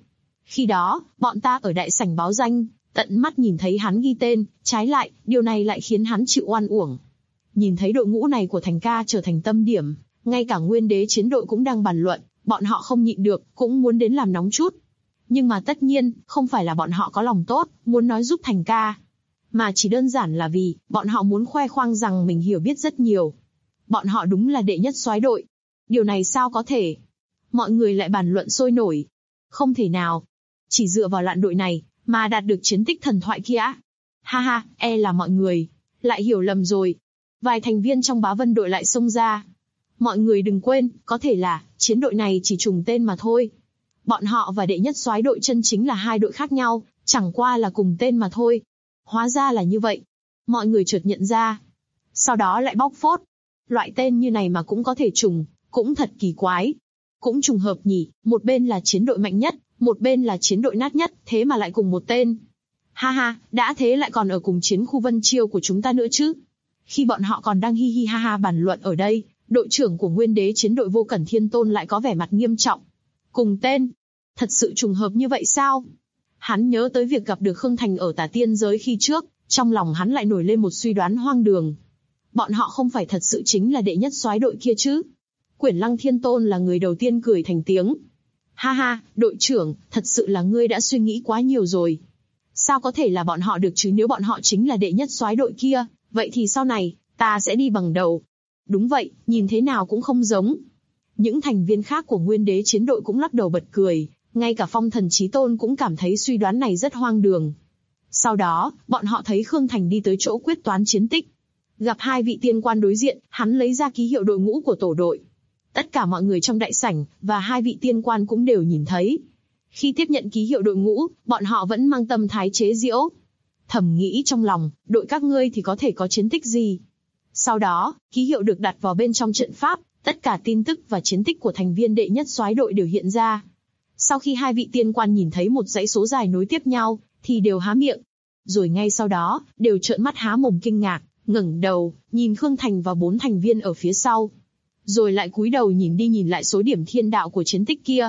Khi đó, bọn ta ở đại sảnh báo danh, tận mắt nhìn thấy hắn ghi tên, trái lại, điều này lại khiến hắn chịu oan uổng. Nhìn thấy đội ngũ này của Thành ca trở thành tâm điểm, ngay cả Nguyên Đế chiến đội cũng đang bàn luận, bọn họ không nhịn được, cũng muốn đến làm nóng chút. Nhưng mà tất nhiên, không phải là bọn họ có lòng tốt, muốn nói giúp Thành ca, mà chỉ đơn giản là vì, bọn họ muốn khoe khoang rằng mình hiểu biết rất nhiều. Bọn họ đúng là đệ nhất soái đội. Điều này sao có thể? Mọi người lại bàn luận sôi nổi. Không thể nào. Chỉ dựa vào lạn đội này, mà đạt được chiến tích thần thoại kia. Ha ha, là mọi người lại hiểu lầm rồi. Vài thành viên trong Bá Vân đội lại xông ra. Mọi người đừng quên, có thể là, chiến đội này chỉ trùng tên mà thôi. Bọn họ và đệ nhất soái đội chân chính là hai đội khác nhau, chẳng qua là cùng tên mà thôi. Hóa ra là như vậy. Mọi người chợt nhận ra. Sau đó lại bóc phốt. Loại tên như này mà cũng có thể trùng, cũng thật kỳ quái. Cũng trùng hợp nhỉ, một bên là chiến đội mạnh nhất, một bên là chiến đội nát nhất, thế mà lại cùng một tên. Ha ha, đã thế lại còn ở cùng chiến khu Vân Chiêu của chúng ta nữa chứ. Khi bọn họ còn đang hi hi ha ha bàn luận ở đây, đội trưởng của Nguyên Đế chiến đội Vô Cẩn Thiên Tôn lại có vẻ mặt nghiêm trọng. Cùng tên. Thật sự trùng hợp như vậy sao? Hắn nhớ tới việc gặp được Khương Thành ở Tả Tiên giới khi trước, trong lòng hắn lại nổi lên một suy đoán hoang đường. Bọn họ không phải thật sự chính là đệ nhất soái đội kia chứ? Quyển Lăng Thiên Tôn là người đầu tiên cười thành tiếng. Ha ha, đội trưởng, thật sự là ngươi đã suy nghĩ quá nhiều rồi. Sao có thể là bọn họ được chứ, nếu bọn họ chính là đệ nhất soái đội kia, vậy thì sau này, ta sẽ đi bằng đầu. Đúng vậy, nhìn thế nào cũng không giống. Những thành viên khác của Nguyên Đế chiến đội cũng lắc đầu bật cười, ngay cả Phong Thần Chí Tôn cũng cảm thấy suy đoán này rất hoang đường. Sau đó, bọn họ thấy Khương Thành đi tới chỗ quyết toán chiến tích. Gặp hai vị tiên quan đối diện, hắn lấy ra ký hiệu đội ngũ của tổ đội. Tất cả mọi người trong đại sảnh, và hai vị tiên quan cũng đều nhìn thấy. Khi tiếp nhận ký hiệu đội ngũ, bọn họ vẫn mang tâm thái chế giễu. Thầm nghĩ trong lòng, đội các ngươi thì có thể có chiến tích gì. Sau đó, ký hiệu được đặt vào bên trong trận pháp, tất cả tin tức và chiến tích của thành viên đệ nhất soái đội đều hiện ra. Sau khi hai vị tiên quan nhìn thấy một dãy số dài nối tiếp nhau, thì đều há miệng. Rồi ngay sau đó, đều trợn mắt há mồm kinh ngạc, ngẩng đầu, nhìn Khương Thành và 4 thành viên ở phía sau. Rồi lại cúi đầu nhìn đi nhìn lại số điểm thiên đạo của chiến tích kia.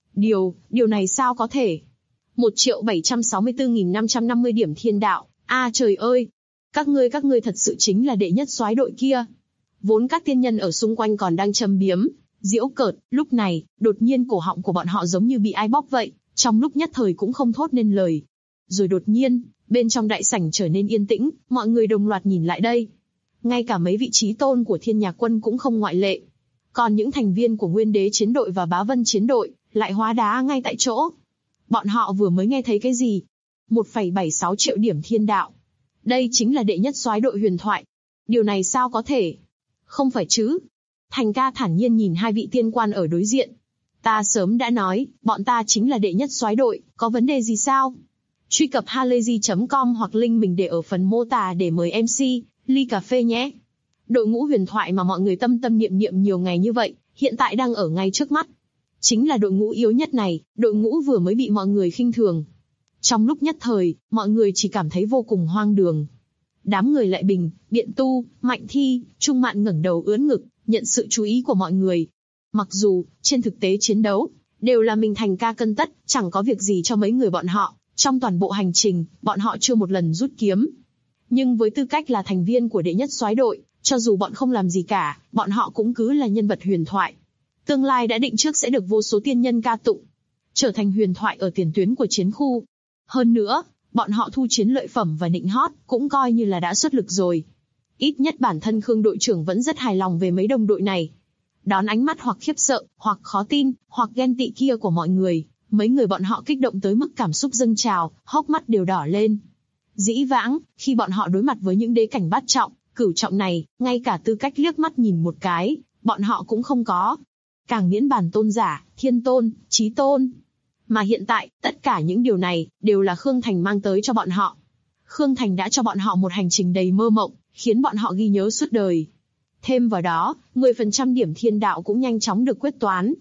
Điều này sao có thể? 1.764.550 điểm thiên đạo, trời ơi! Các ngươi thật sự chính là đệ nhất soái đội kia. Vốn các tiên nhân ở xung quanh còn đang châm biếm, giễu cợt, lúc này, đột nhiên cổ họng của bọn họ giống như bị ai bóp vậy, trong lúc nhất thời cũng không thốt nên lời. Rồi đột nhiên, bên trong đại sảnh trở nên yên tĩnh, mọi người đồng loạt nhìn lại đây. Ngay cả mấy vị trí tôn của Thiên Nhạc Quân cũng không ngoại lệ. Còn những thành viên của Nguyên Đế chiến đội và Bá Vân chiến đội, lại hóa đá ngay tại chỗ. Bọn họ vừa mới nghe thấy cái gì? 1,76 triệu điểm thiên đạo. Đây chính là đệ nhất soái đội huyền thoại. Điều này sao có thể? Không phải chứ? Thành ca thản nhiên nhìn hai vị tiên quan ở đối diện. Ta sớm đã nói, bọn ta chính là đệ nhất soái đội, có vấn đề gì sao? Truy cập halayzi.com hoặc link mình để ở phần mô tả để mời MC, ly cà phê nhé. Đội ngũ huyền thoại mà mọi người tâm niệm nhiều ngày như vậy, hiện tại đang ở ngay trước mắt. Chính là đội ngũ yếu nhất này, đội ngũ vừa mới bị mọi người khinh thường. Trong lúc nhất thời, mọi người chỉ cảm thấy vô cùng hoang đường. Đám người Lại Bình, Biện Tu, Mạnh Thi, Trung Mạn ngẩng đầu ưỡn ngực, nhận sự chú ý của mọi người. Mặc dù, trên thực tế chiến đấu, đều là mình Thành ca cân tất, chẳng có việc gì cho mấy người bọn họ. Trong toàn bộ hành trình, bọn họ chưa một lần rút kiếm. Nhưng với tư cách là thành viên của đệ nhất soái đội, cho dù bọn không làm gì cả, bọn họ cũng cứ là nhân vật huyền thoại. Tương lai đã định trước sẽ được vô số tiên nhân ca tụng. Trở thành huyền thoại ở tiền tuyến của chiến khu. Hơn nữa, bọn họ thu chiến lợi phẩm và nịnh hót, cũng coi như là đã xuất lực rồi. Ít nhất bản thân Khương đội trưởng vẫn rất hài lòng về mấy đồng đội này. Đón ánh mắt hoặc khiếp sợ, hoặc khó tin, hoặc ghen tị kia của mọi người, mấy người bọn họ kích động tới mức cảm xúc dâng trào, hốc mắt đều đỏ lên. Dĩ vãng, khi bọn họ đối mặt với những đế cảnh bát trọng, cửu trọng này, ngay cả tư cách liếc mắt nhìn một cái, bọn họ cũng không có. Càng miễn bàn tôn giả, thiên tôn, chí tôn. Mà hiện tại, tất cả những điều này, đều là Khương Thành mang tới cho bọn họ. Khương Thành đã cho bọn họ một hành trình đầy mơ mộng, khiến bọn họ ghi nhớ suốt đời. Thêm vào đó, 10% điểm thiên đạo cũng nhanh chóng được quyết toán.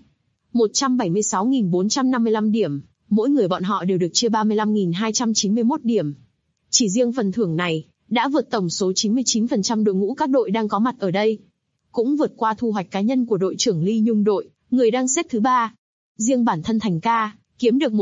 176.455 điểm, mỗi người bọn họ đều được chia 35.291 điểm. Chỉ riêng phần thưởng này, đã vượt tổng số 99% đội ngũ các đội đang có mặt ở đây. Cũng vượt qua thu hoạch cá nhân của đội trưởng Ly Nhung đội, người đang xếp thứ 3. Riêng bản thân Thành ca, kiếm được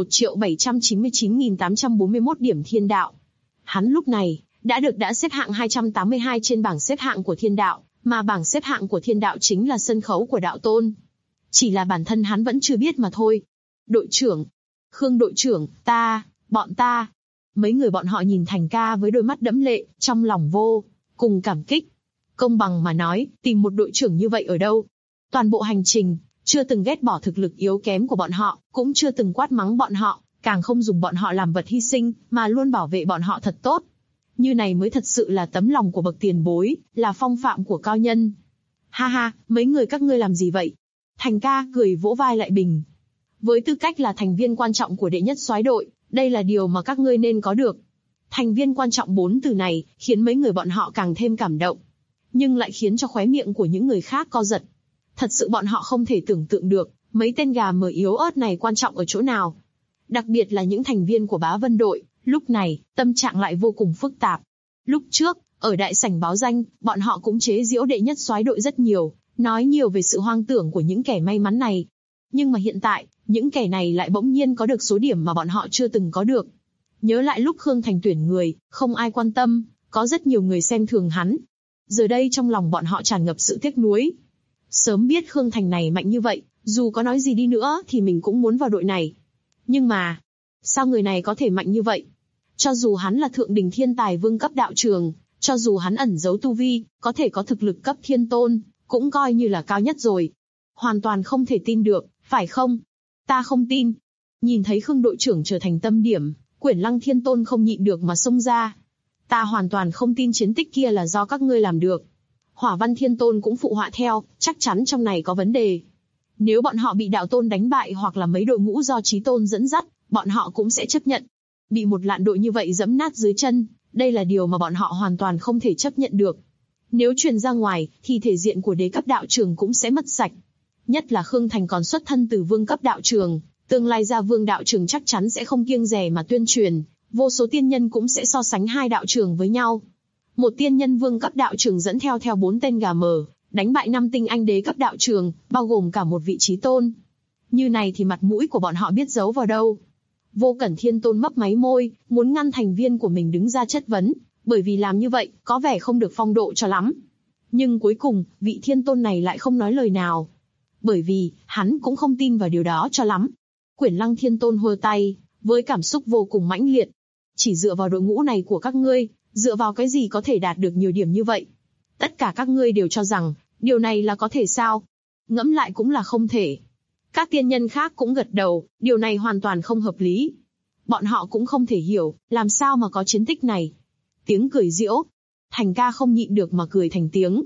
1.799.841 điểm thiên đạo. Hắn lúc này đã xếp hạng 282 trên bảng xếp hạng của thiên đạo, mà bảng xếp hạng của thiên đạo chính là sân khấu của đạo tôn. Chỉ là bản thân hắn vẫn chưa biết mà thôi. Đội trưởng, Khương đội trưởng, bọn ta. Mấy người bọn họ nhìn Thành ca với đôi mắt đẫm lệ, trong lòng vô cùng cảm kích. Công bằng mà nói, tìm một đội trưởng như vậy ở đâu? Toàn bộ hành trình, chưa từng ghét bỏ thực lực yếu kém của bọn họ, cũng chưa từng quát mắng bọn họ, càng không dùng bọn họ làm vật hy sinh, mà luôn bảo vệ bọn họ thật tốt. Như này mới thật sự là tấm lòng của bậc tiền bối, là phong phạm của cao nhân. Ha ha, mấy người các ngươi làm gì vậy? Thành ca cười vỗ vai Lại Bình. Với tư cách là thành viên quan trọng của đệ nhất soái đội, đây là điều mà các ngươi nên có được. Thành viên quan trọng 4 từ này, khiến mấy người bọn họ càng thêm cảm động. Nhưng lại khiến cho khóe miệng của những người khác co giật. Thật sự bọn họ không thể tưởng tượng được, mấy tên gà mờ yếu ớt này quan trọng ở chỗ nào. Đặc biệt là những thành viên của Bá Vân đội, lúc này, tâm trạng lại vô cùng phức tạp. Lúc trước, ở đại sảnh báo danh, bọn họ cũng chế giễu đệ nhất soái đội rất nhiều, nói nhiều về sự hoang tưởng của những kẻ may mắn này. Nhưng mà hiện tại, những kẻ này lại bỗng nhiên có được số điểm mà bọn họ chưa từng có được. Nhớ lại lúc Khương Thành tuyển người, không ai quan tâm, có rất nhiều người xem thường hắn. Giờ đây trong lòng bọn họ tràn ngập sự tiếc nuối. Sớm biết Khương Thành này mạnh như vậy, dù có nói gì đi nữa thì mình cũng muốn vào đội này. Nhưng mà, sao người này có thể mạnh như vậy? Cho dù hắn là thượng đỉnh thiên tài vương cấp đạo trường, cho dù hắn ẩn giấu tu vi, có thể có thực lực cấp thiên tôn, cũng coi như là cao nhất rồi. Hoàn toàn không thể tin được, phải không? Ta không tin. Nhìn thấy Khương đội trưởng trở thành tâm điểm, Quyển Lăng Thiên Tôn không nhịn được mà xông ra. Ta hoàn toàn không tin chiến tích kia là do các ngươi làm được. Hỏa Văn Thiên Tôn cũng phụ họa theo, chắc chắn trong này có vấn đề. Nếu bọn họ bị đạo tôn đánh bại hoặc là mấy đội ngũ do Chí Tôn dẫn dắt, bọn họ cũng sẽ chấp nhận. Bị một lạn đội như vậy giẫm nát dưới chân, đây là điều mà bọn họ hoàn toàn không thể chấp nhận được. Nếu truyền ra ngoài, thì thể diện của đế cấp đạo trường cũng sẽ mất sạch. Nhất là Khương Thành còn xuất thân từ vương cấp đạo trường, tương lai ra vương đạo trường chắc chắn sẽ không kiêng dè mà tuyên truyền, vô số tiên nhân cũng sẽ so sánh hai đạo trường với nhau. Một tiên nhân vương cấp đạo trường dẫn theo 4 tên gà mờ, đánh bại 5 tinh anh đế cấp đạo trường, bao gồm cả một vị Chí Tôn. Như này thì mặt mũi của bọn họ biết giấu vào đâu. Vô Cẩn Thiên Tôn mấp máy môi, muốn ngăn thành viên của mình đứng ra chất vấn, bởi vì làm như vậy, có vẻ không được phong độ cho lắm. Nhưng cuối cùng, vị Thiên Tôn này lại không nói lời nào. Bởi vì, hắn cũng không tin vào điều đó cho lắm. Quyển Lăng Thiên Tôn hơ tay, với cảm xúc vô cùng mãnh liệt. Chỉ dựa vào đội ngũ này của các ngươi, dựa vào cái gì có thể đạt được nhiều điểm như vậy? Tất cả các ngươi đều cho rằng, điều này là có thể sao? Ngẫm lại cũng là không thể. Các tiên nhân khác cũng gật đầu, điều này hoàn toàn không hợp lý. Bọn họ cũng không thể hiểu, làm sao mà có chiến tích này. Tiếng cười giễu. Thành ca không nhịn được mà cười thành tiếng.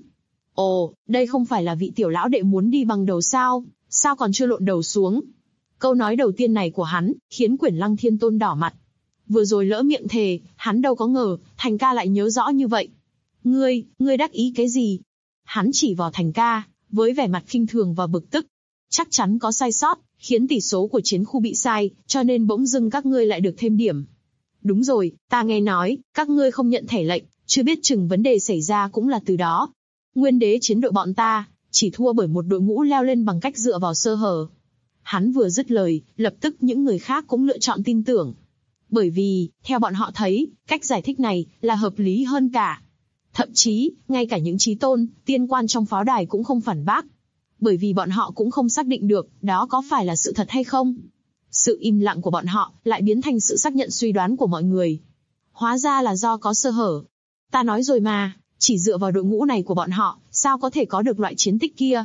Ồ, đây không phải là vị tiểu lão đệ muốn đi bằng đầu sao? Sao còn chưa lộn đầu xuống? Câu nói đầu tiên này của hắn, khiến Quyển Lăng Thiên Tôn đỏ mặt. Vừa rồi lỡ miệng thề, hắn đâu có ngờ, Thành ca lại nhớ rõ như vậy. Ngươi đắc ý cái gì? Hắn chỉ vào Thành ca, với vẻ mặt khinh thường và bực tức. Chắc chắn có sai sót, khiến tỷ số của chiến khu bị sai, cho nên bỗng dưng các ngươi lại được thêm điểm. Đúng rồi, ta nghe nói, các ngươi không nhận thẻ lệnh, chưa biết chừng vấn đề xảy ra cũng là từ đó. Nguyên đế chiến đội bọn ta, chỉ thua bởi một đội ngũ leo lên bằng cách dựa vào sơ hở. Hắn vừa dứt lời, lập tức những người khác cũng lựa chọn tin tưởng. Bởi vì, theo bọn họ thấy, cách giải thích này là hợp lý hơn cả. Thậm chí, ngay cả những Chí Tôn, tiên quan trong pháo đài cũng không phản bác. Bởi vì bọn họ cũng không xác định được, đó có phải là sự thật hay không. Sự im lặng của bọn họ lại biến thành sự xác nhận suy đoán của mọi người. Hóa ra là do có sơ hở. Ta nói rồi mà, chỉ dựa vào đội ngũ này của bọn họ, sao có thể có được loại chiến tích kia.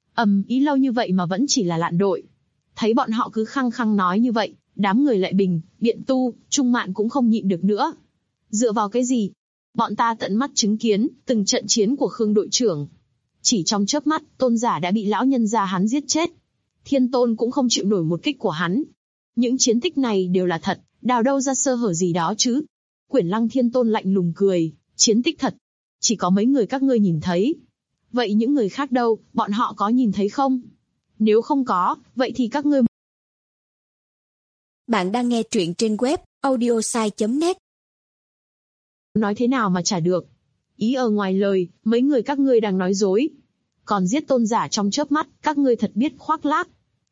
Ý lâu như vậy mà vẫn chỉ là lạn đội. Thấy bọn họ cứ khăng khăng nói như vậy, đám người Lại Bình, Biện Tu, Trung Mạn cũng không nhịn được nữa. Dựa vào cái gì? Bọn ta tận mắt chứng kiến từng trận chiến của Khương đội trưởng. Chỉ trong chớp mắt, tôn giả đã bị lão nhân gia hắn giết chết. Thiên Tôn cũng không chịu nổi một kích của hắn. Những chiến tích này đều là thật, đào đâu ra sơ hở gì đó chứ? Quyển Lăng Thiên Tôn lạnh lùng cười, chiến tích thật. Chỉ có mấy người các ngươi nhìn thấy. Vậy những người khác đâu, bọn họ có nhìn thấy không? Nếu không có, vậy thì các ngươi... Bạn đang nghe truyện trên web audiosai.net. Nói thế nào mà trả được? Ý ở ngoài lời, mấy người các ngươi đang nói dối. Còn giết tôn giả trong chớp mắt, các ngươi thật biết khoác lác.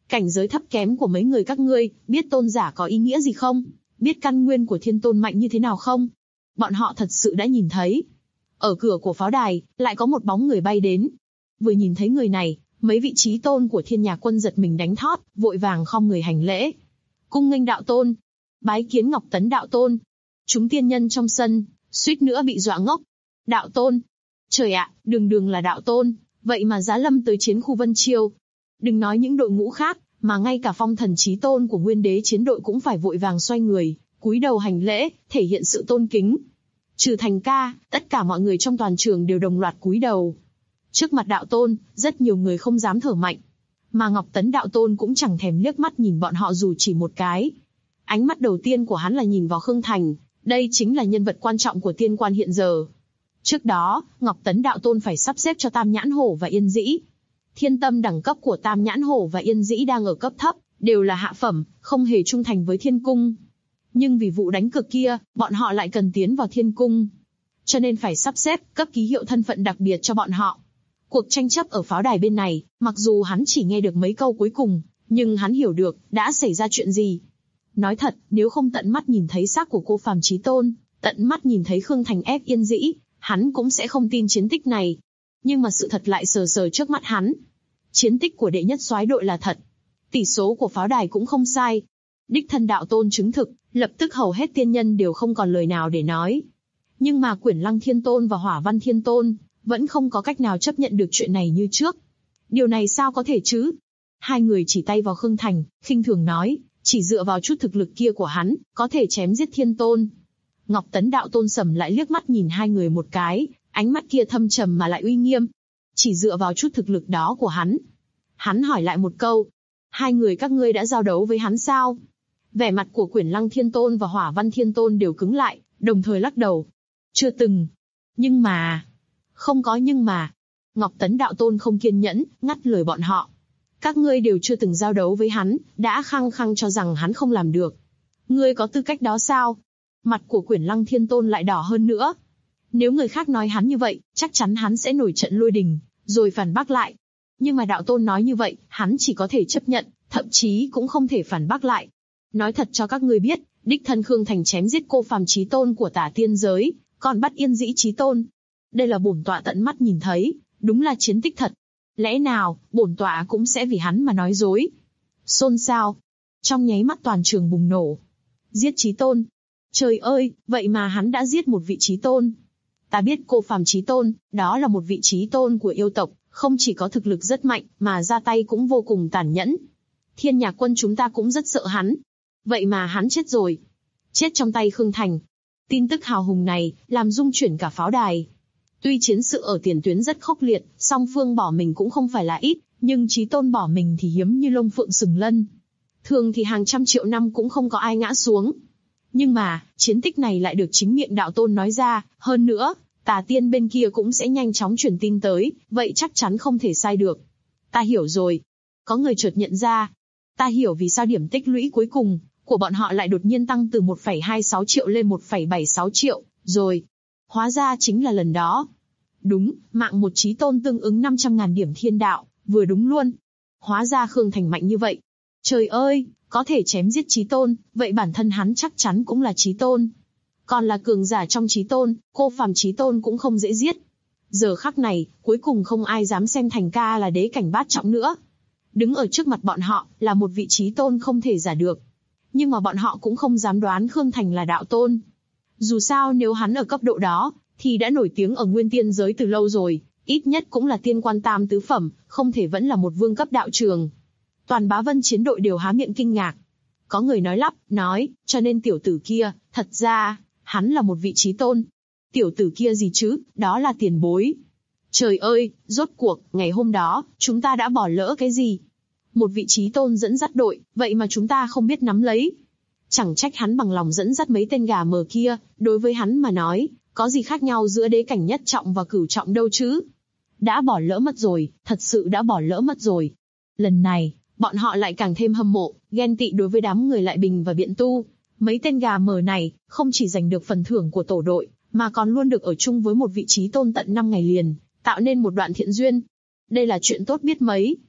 Cảnh giới thấp kém của mấy người các ngươi, biết tôn giả có ý nghĩa gì không? Biết căn nguyên của thiên tôn mạnh như thế nào không? Bọn họ thật sự đã nhìn thấy. Ở cửa của pháo đài, lại có một bóng người bay đến. Vừa nhìn thấy người này, mấy vị chí tôn của Thiên Nhạc Quân giật mình đánh thót, vội vàng khom người hành lễ. Cung nghênh đạo tôn. Bái kiến Ngọc Tấn đạo tôn. Chúng tiên nhân trong sân, suýt nữa bị dọa ngốc. Đạo tôn. Trời ạ, đường là đạo tôn, vậy mà giá lâm tới chiến khu Vân Chiêu. Đừng nói những đội ngũ khác, mà ngay cả phong thần chí tôn của Nguyên Đế chiến đội cũng phải vội vàng xoay người, cúi đầu hành lễ, thể hiện sự tôn kính. Trừ Thành ca, tất cả mọi người trong toàn trường đều đồng loạt cúi đầu. Trước mặt đạo tôn, rất nhiều người không dám thở mạnh. Mà Ngọc Tấn đạo tôn cũng chẳng thèm liếc mắt nhìn bọn họ dù chỉ một cái. Ánh mắt đầu tiên của hắn là nhìn vào Khương Thành, đây chính là nhân vật quan trọng của tiên quan hiện giờ. Trước đó, Ngọc Tấn đạo tôn phải sắp xếp cho Tam Nhãn Hổ và Yên Dĩ. Thiên tâm đẳng cấp của Tam Nhãn Hổ và Yên Dĩ đang ở cấp thấp, đều là hạ phẩm, không hề trung thành với thiên cung. Nhưng vì vụ đánh cược kia, bọn họ lại cần tiến vào thiên cung. Cho nên phải sắp xếp, cấp ký hiệu thân phận đặc biệt cho bọn họ. Cuộc tranh chấp ở pháo đài bên này, mặc dù hắn chỉ nghe được mấy câu cuối cùng, nhưng hắn hiểu được, đã xảy ra chuyện gì. Nói thật, nếu không tận mắt nhìn thấy xác của cô phàm chí tôn, tận mắt nhìn thấy Khương Thành ép Yên Dĩ, hắn cũng sẽ không tin chiến tích này. Nhưng mà sự thật lại sờ sờ trước mắt hắn. Chiến tích của đệ nhất soái đội là thật. Tỷ số của pháo đài cũng không sai. Đích thân đạo tôn chứng thực, lập tức hầu hết tiên nhân đều không còn lời nào để nói. Nhưng mà Quyển Lăng Thiên Tôn và Hỏa Văn Thiên Tôn vẫn không có cách nào chấp nhận được chuyện này như trước. Điều này sao có thể chứ? Hai người chỉ tay vào Khương Thành, khinh thường nói, chỉ dựa vào chút thực lực kia của hắn, có thể chém giết Thiên Tôn. Ngọc Tấn đạo tôn sầm lại liếc mắt nhìn hai người một cái, ánh mắt kia thâm trầm mà lại uy nghiêm. Chỉ dựa vào chút thực lực đó của hắn. Hắn hỏi lại một câu, hai người các ngươi đã giao đấu với hắn sao? Vẻ mặt của Quyển Lăng Thiên Tôn và Hỏa Văn Thiên Tôn đều cứng lại, đồng thời lắc đầu. Chưa từng. Nhưng mà... Không có nhưng mà. Ngọc Tấn đạo tôn không kiên nhẫn, ngắt lời bọn họ. Các ngươi đều chưa từng giao đấu với hắn, đã khăng khăng cho rằng hắn không làm được. Ngươi có tư cách đó sao? Mặt của Quyển Lăng Thiên Tôn lại đỏ hơn nữa. Nếu người khác nói hắn như vậy, chắc chắn hắn sẽ nổi trận lôi đình, rồi phản bác lại. Nhưng mà đạo tôn nói như vậy, hắn chỉ có thể chấp nhận, thậm chí cũng không thể phản bác lại. Nói thật cho các ngươi biết, đích thân Khương Thành chém giết cô phàm chí tôn của Tả Tiên giới, còn bắt Yên Dĩ chí tôn. Đây là bổn tọa tận mắt nhìn thấy, đúng là chiến tích thật. Lẽ nào, bổn tọa cũng sẽ vì hắn mà nói dối? Xôn xao. Trong nháy mắt toàn trường bùng nổ. Giết chí tôn. Trời ơi, vậy mà hắn đã giết một vị chí tôn. Ta biết cô phàm chí tôn, đó là một vị chí tôn của yêu tộc, không chỉ có thực lực rất mạnh, mà ra tay cũng vô cùng tàn nhẫn. Thiên Nhạc Quân chúng ta cũng rất sợ hắn. Vậy mà hắn chết rồi. Chết trong tay Khương Thành. Tin tức hào hùng này, làm rung chuyển cả pháo đài. Tuy chiến sự ở tiền tuyến rất khốc liệt, song phương bỏ mình cũng không phải là ít, nhưng chí tôn bỏ mình thì hiếm như lông phượng sừng lân. Thường thì hàng trăm triệu năm cũng không có ai ngã xuống. Nhưng mà, chiến tích này lại được chính miệng đạo tôn nói ra, hơn nữa, Tà Tiên bên kia cũng sẽ nhanh chóng truyền tin tới, vậy chắc chắn không thể sai được. Ta hiểu rồi. Có người chợt nhận ra. Ta hiểu vì sao điểm tích lũy cuối cùng của bọn họ lại đột nhiên tăng từ 1,26 triệu lên 1,76 triệu, rồi. Hóa ra chính là lần đó. Đúng, mạng một chí tôn tương ứng 500.000 điểm thiên đạo, vừa đúng luôn. Hóa ra Khương Thành mạnh như vậy. Trời ơi, có thể chém giết chí tôn, vậy bản thân hắn chắc chắn cũng là chí tôn. Còn là cường giả trong chí tôn, cô phàm chí tôn cũng không dễ giết. Giờ khắc này, cuối cùng không ai dám xem Thành ca là đế cảnh bát trọng nữa. Đứng ở trước mặt bọn họ, là một vị chí tôn không thể giả được. Nhưng mà bọn họ cũng không dám đoán Khương Thành là đạo tôn. Dù sao nếu hắn ở cấp độ đó, thì đã nổi tiếng ở nguyên tiên giới từ lâu rồi, ít nhất cũng là tiên quan tam tứ phẩm, không thể vẫn là một vương cấp đạo trường. Toàn Bá Vân chiến đội đều há miệng kinh ngạc. Có người nói lắp, nói, cho nên tiểu tử kia, thật ra, hắn là một vị chí tôn. Tiểu tử kia gì chứ, đó là tiền bối. Trời ơi, rốt cuộc, ngày hôm đó, chúng ta đã bỏ lỡ cái gì? Một vị chí tôn dẫn dắt đội, vậy mà chúng ta không biết nắm lấy. Chẳng trách hắn bằng lòng dẫn dắt mấy tên gà mờ kia, đối với hắn mà nói, có gì khác nhau giữa đế cảnh nhất trọng và cửu trọng đâu chứ? Đã bỏ lỡ mất rồi, thật sự đã bỏ lỡ mất rồi. Lần này, bọn họ lại càng thêm hâm mộ, ghen tị đối với đám người Lại Bình và Biện Tu. Mấy tên gà mờ này, không chỉ giành được phần thưởng của tổ đội, mà còn luôn được ở chung với một vị chí tôn tận 5 ngày liền, tạo nên một đoạn thiện duyên. Đây là chuyện tốt biết mấy.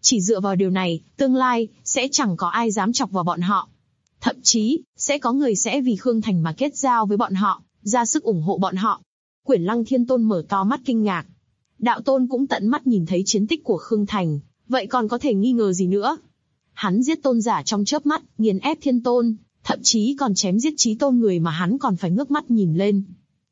Chỉ dựa vào điều này, tương lai, sẽ chẳng có ai dám chọc vào bọn họ. Thậm chí, sẽ có người sẽ vì Khương Thành mà kết giao với bọn họ, ra sức ủng hộ bọn họ. Quyển Lăng Thiên Tôn mở to mắt kinh ngạc. Đạo Tôn cũng tận mắt nhìn thấy chiến tích của Khương Thành, vậy còn có thể nghi ngờ gì nữa? Hắn giết tôn giả trong chớp mắt, nghiền ép Thiên Tôn, thậm chí còn chém giết Chí Tôn, người mà hắn còn phải ngước mắt nhìn lên.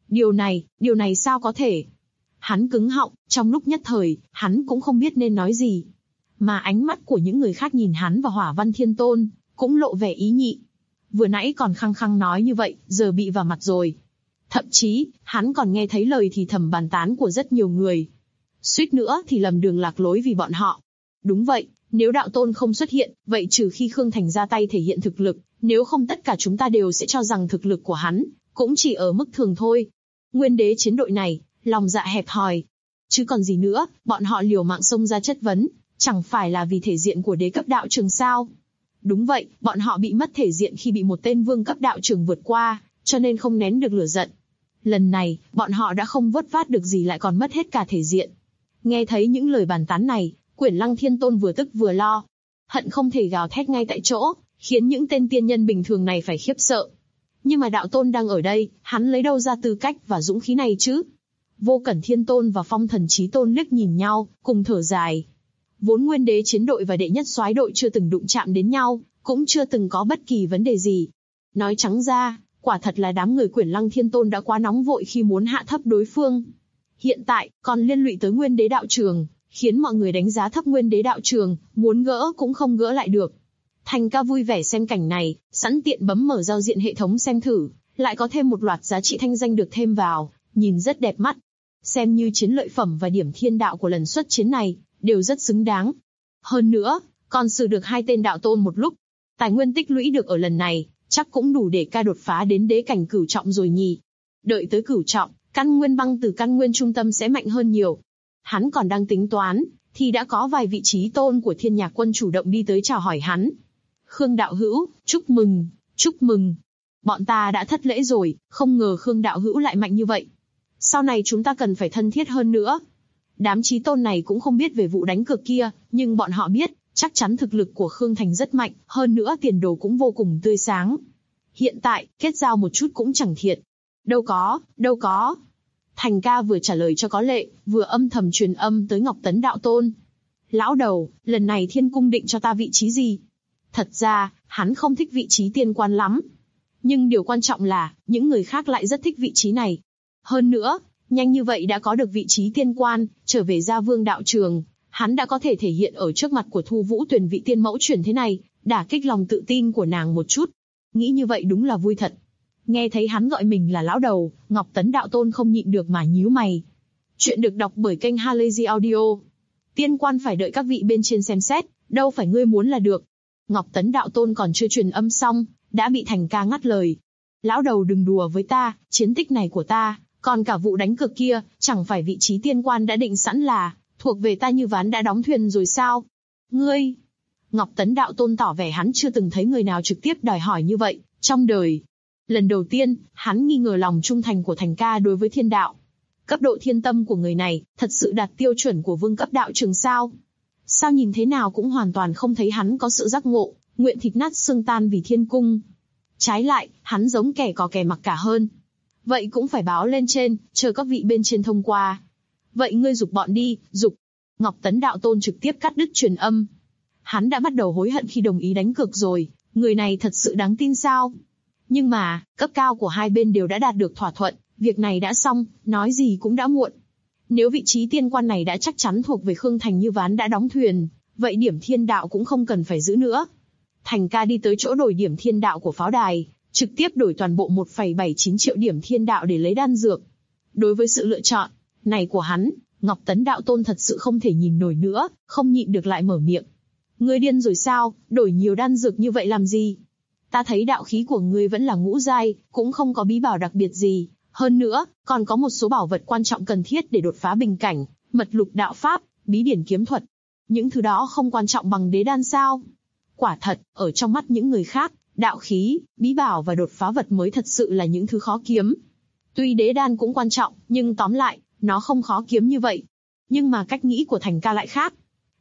Điều này sao có thể? Hắn cứng họng, trong lúc nhất thời, hắn cũng không biết nên nói gì. Mà ánh mắt của những người khác nhìn hắn và Hỏa Văn Thiên Tôn, cũng lộ vẻ ý nhị. Vừa nãy còn khăng khăng nói như vậy, giờ bị vào mặt rồi. Thậm chí, hắn còn nghe thấy lời thì thầm bàn tán của rất nhiều người. Suýt nữa thì lầm đường lạc lối vì bọn họ. Đúng vậy, nếu Đạo Tôn không xuất hiện, vậy trừ khi Khương Thành ra tay thể hiện thực lực, nếu không tất cả chúng ta đều sẽ cho rằng thực lực của hắn cũng chỉ ở mức thường thôi. Nguyên đế chiến đội này, lòng dạ hẹp hòi. Chứ còn gì nữa, bọn họ liều mạng xông ra chất vấn, chẳng phải là vì thể diện của đế cấp đạo trường sao? Đúng vậy, bọn họ bị mất thể diện khi bị một tên vương cấp đạo trường vượt qua, cho nên không nén được lửa giận. Lần này, bọn họ đã không vớt vát được gì lại còn mất hết cả thể diện. Nghe thấy những lời bàn tán này, Quyển Lăng Thiên Tôn vừa tức vừa lo. Hận không thể gào thét ngay tại chỗ, khiến những tên tiên nhân bình thường này phải khiếp sợ. Nhưng mà Đạo Tôn đang ở đây, hắn lấy đâu ra tư cách và dũng khí này chứ? Vô Cẩn Thiên Tôn và Phong Thần Chí Tôn liếc nhìn nhau, cùng thở dài. Vốn Nguyên đế chiến đội và đệ nhất soái đội chưa từng đụng chạm đến nhau, cũng chưa từng có bất kỳ vấn đề gì. Nói trắng ra, quả thật là đám người Quyển Lăng Thiên Tôn đã quá nóng vội khi muốn hạ thấp đối phương. Hiện tại, còn liên lụy tới Nguyên đế đạo trường, khiến mọi người đánh giá thấp Nguyên đế đạo trường, muốn gỡ cũng không gỡ lại được. Thành ca vui vẻ xem cảnh này, sẵn tiện bấm mở giao diện hệ thống xem thử, lại có thêm một loạt giá trị thanh danh được thêm vào, nhìn rất đẹp mắt. Xem như chiến lợi phẩm và điểm thiên đạo của lần xuất chiến này, đều rất xứng đáng. Hơn nữa, còn xử được 2 tên đạo tôn một lúc. Tài nguyên tích lũy được ở lần này, chắc cũng đủ để ca đột phá đến đế cảnh cửu trọng rồi nhỉ. Đợi tới cửu trọng, căn nguyên băng từ căn nguyên trung tâm sẽ mạnh hơn nhiều. Hắn còn đang tính toán, thì đã có vài vị trí tôn của Thiên Nhạc Quân chủ động đi tới chào hỏi hắn. Khương đạo hữu, chúc mừng, chúc mừng. Bọn ta đã thất lễ rồi, không ngờ Khương đạo hữu lại mạnh như vậy. Sau này chúng ta cần phải thân thiết hơn nữa. Đám chí tôn này cũng không biết về vụ đánh cược kia, nhưng bọn họ biết, chắc chắn thực lực của Khương Thành rất mạnh, hơn nữa tiền đồ cũng vô cùng tươi sáng. Hiện tại, kết giao một chút cũng chẳng thiệt. Đâu có. Thành ca vừa trả lời cho có lệ, vừa âm thầm truyền âm tới Ngọc Tấn đạo tôn. Lão đầu, lần này Thiên Cung định cho ta vị trí gì? Thật ra, hắn không thích vị trí tiên quan lắm. Nhưng điều quan trọng là, những người khác lại rất thích vị trí này. Hơn nữa, nhanh như vậy đã có được vị trí tiên quan, trở về Gia Vương đạo trường, hắn đã có thể thể hiện ở trước mặt của Thu Vũ Tuyền vị tiên mẫu chuyển thế này, đả kích lòng tự tin của nàng một chút. Nghĩ như vậy đúng là vui thật. Nghe thấy hắn gọi mình là lão đầu, Ngọc Tấn đạo tôn không nhịn được mà nhíu mày. Chuyện được đọc bởi kênh Halazy Audio. Tiên quan phải đợi các vị bên trên xem xét, đâu phải ngươi muốn là được. Ngọc Tấn đạo tôn còn chưa truyền âm xong, đã bị Thành ca ngắt lời. Lão đầu đừng đùa với ta, chiến tích này của ta, còn cả vụ đánh cược kia, chẳng phải vị trí tiên quan đã định sẵn là thuộc về ta như ván đã đóng thuyền rồi sao? Ngươi! Ngọc Tấn đạo tôn tỏ vẻ hắn chưa từng thấy người nào trực tiếp đòi hỏi như vậy, trong đời. Lần đầu tiên, hắn nghi ngờ lòng trung thành của Thành ca đối với thiên đạo. Cấp độ thiên tâm của người này, thật sự đạt tiêu chuẩn của vương cấp đạo trường sao? Sao nhìn thế nào cũng hoàn toàn không thấy hắn có sự giác ngộ, nguyện thịt nát xương tan vì thiên cung. Trái lại, hắn giống kẻ có kẻ mặc cả hơn. Vậy cũng phải báo lên trên, chờ các vị bên trên thông qua. Vậy ngươi giục bọn đi, giục. Ngọc Tấn đạo tôn trực tiếp cắt đứt truyền âm. Hắn đã bắt đầu hối hận khi đồng ý đánh cược rồi, người này thật sự đáng tin sao? Nhưng mà, cấp cao của hai bên đều đã đạt được thỏa thuận, việc này đã xong, nói gì cũng đã muộn. Nếu vị trí tiên quan này đã chắc chắn thuộc về Khương Thành như ván đã đóng thuyền, vậy điểm thiên đạo cũng không cần phải giữ nữa. Thành ca đi tới chỗ đổi điểm thiên đạo của pháo đài, trực tiếp đổi toàn bộ 1,79 triệu điểm thiên đạo để lấy đan dược. Đối với sự lựa chọn này của hắn, Ngọc Tấn đạo tôn thật sự không thể nhìn nổi nữa, không nhịn được lại mở miệng. Ngươi điên rồi sao, đổi nhiều đan dược như vậy làm gì? Ta thấy đạo khí của ngươi vẫn là ngũ giai, cũng không có bí bảo đặc biệt gì. Hơn nữa, còn có một số bảo vật quan trọng cần thiết để đột phá bình cảnh, mật lục đạo pháp, bí điển kiếm thuật. Những thứ đó không quan trọng bằng đế đan sao? Quả thật, ở trong mắt những người khác, đạo khí, bí bảo và đột phá vật mới thật sự là những thứ khó kiếm. Tuy đế đan cũng quan trọng, nhưng tóm lại, nó không khó kiếm như vậy. Nhưng mà cách nghĩ của Thành ca lại khác.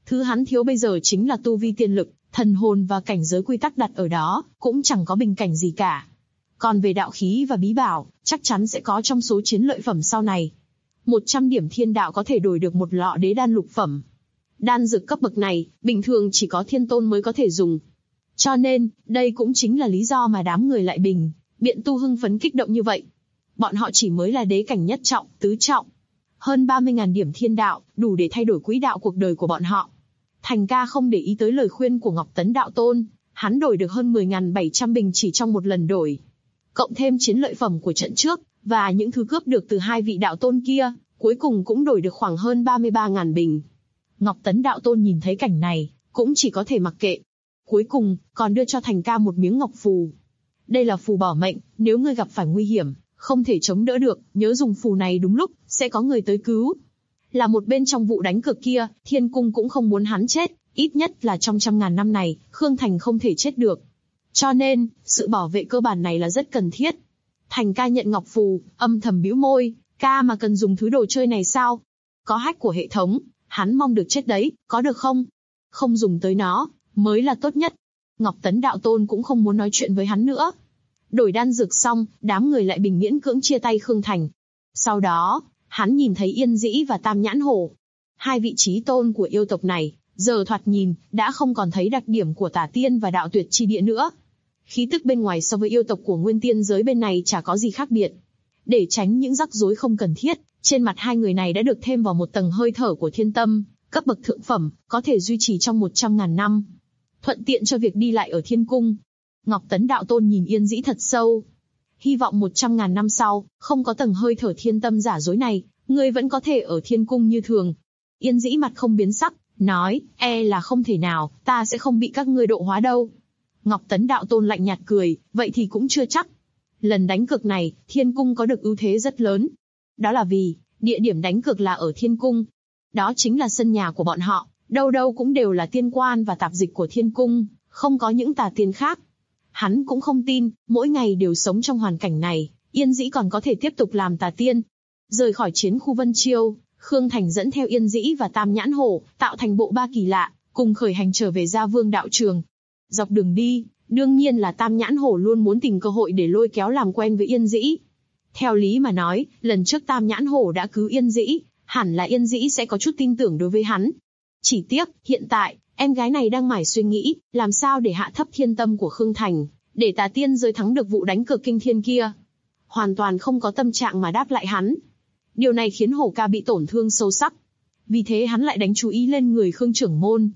Thứ hắn thiếu bây giờ chính là tu vi tiên lực, thần hồn và cảnh giới quy tắc đặt ở đó, cũng chẳng có bình cảnh gì cả. Còn về đạo khí và bí bảo, chắc chắn sẽ có trong số chiến lợi phẩm sau này. 100 điểm thiên đạo có thể đổi được một lọ đế đan lục phẩm. Đan dược cấp bậc này, bình thường chỉ có thiên tôn mới có thể dùng. Cho nên, đây cũng chính là lý do mà đám người Lại Bình, Biện Tu hưng phấn kích động như vậy. Bọn họ chỉ mới là đế cảnh nhất trọng, tứ trọng. Hơn 30.000 điểm thiên đạo, đủ để thay đổi quỹ đạo cuộc đời của bọn họ. Thành ca không để ý tới lời khuyên của Ngọc Tấn đạo tôn, hắn đổi được hơn 10.700 bình chỉ trong một lần đổi. Cộng thêm chiến lợi phẩm của trận trước, và những thứ cướp được từ hai vị đạo tôn kia, cuối cùng cũng đổi được khoảng hơn 33.000 bình. Ngọc Tấn đạo tôn nhìn thấy cảnh này, cũng chỉ có thể mặc kệ. Cuối cùng, còn đưa cho Thành ca một miếng ngọc phù. Đây là phù bảo mệnh, nếu ngươi gặp phải nguy hiểm, không thể chống đỡ được, nhớ dùng phù này đúng lúc, sẽ có người tới cứu. Là một bên trong vụ đánh cược kia, Thiên Cung cũng không muốn hắn chết, ít nhất là trong 100.000 năm này, Khương Thành không thể chết được. Cho nên, sự bảo vệ cơ bản này là rất cần thiết. Thành ca nhận ngọc phù, âm thầm bĩu môi, ca mà cần dùng thứ đồ chơi này sao? Có hack của hệ thống, hắn mong được chết đấy, có được không? Không dùng tới nó, mới là tốt nhất. Ngọc Tấn đạo tôn cũng không muốn nói chuyện với hắn nữa. Đổi đan dược xong, đám người Lại Bình miễn cưỡng chia tay Khương Thành. Sau đó, hắn nhìn thấy Yên Dĩ và Tam Nhãn Hổ. Hai vị chí tôn của yêu tộc này, giờ thoạt nhìn, đã không còn thấy đặc điểm của Tả Tiên và Đạo Tuyệt Chi Địa nữa. Khí tức bên ngoài so với yêu tộc của Nguyên Tiên giới bên này chả có gì khác biệt. Để tránh những rắc rối không cần thiết, trên mặt hai người này đã được thêm vào một tầng hơi thở của thiên tâm, cấp bậc thượng phẩm, có thể duy trì trong 100.000 năm. Thuận tiện cho việc đi lại ở Thiên Cung. Ngọc Tấn đạo tôn nhìn Yên Dĩ thật sâu. Hy vọng 100.000 năm sau, không có tầng hơi thở thiên tâm giả dối này, ngươi vẫn có thể ở Thiên Cung như thường. Yên Dĩ mặt không biến sắc, nói, là không thể nào, ta sẽ không bị các ngươi độ hóa đâu. Ngọc Tấn đạo tôn lạnh nhạt cười, vậy thì cũng chưa chắc. Lần đánh cược này, Thiên Cung có được ưu thế rất lớn. Đó là vì, địa điểm đánh cược là ở Thiên Cung. Đó chính là sân nhà của bọn họ, đâu đâu cũng đều là tiên quan và tạp dịch của Thiên Cung, không có những tà tiên khác. Hắn cũng không tin, mỗi ngày đều sống trong hoàn cảnh này, Yên Dĩ còn có thể tiếp tục làm tà tiên. Rời khỏi chiến khu Vân Chiêu, Khương Thành dẫn theo Yên Dĩ và Tam Nhãn Hổ, tạo thành bộ ba kỳ lạ, cùng khởi hành trở về Gia Vương đạo trường. Dọc đường đi, đương nhiên là Tam Nhãn Hổ luôn muốn tìm cơ hội để lôi kéo làm quen với Yên Dĩ. Theo lý mà nói, lần trước Tam Nhãn Hổ đã cứu Yên Dĩ, hẳn là Yên Dĩ sẽ có chút tin tưởng đối với hắn. Chỉ tiếc, hiện tại, em gái này đang mải suy nghĩ, làm sao để hạ thấp thiên tâm của Khương Thành, để Tà Tiên giới thắng được vụ đánh cược kinh thiên kia. Hoàn toàn không có tâm trạng mà đáp lại hắn. Điều này khiến Hổ ca bị tổn thương sâu sắc. Vì thế hắn lại đánh chú ý lên người Khương trưởng môn.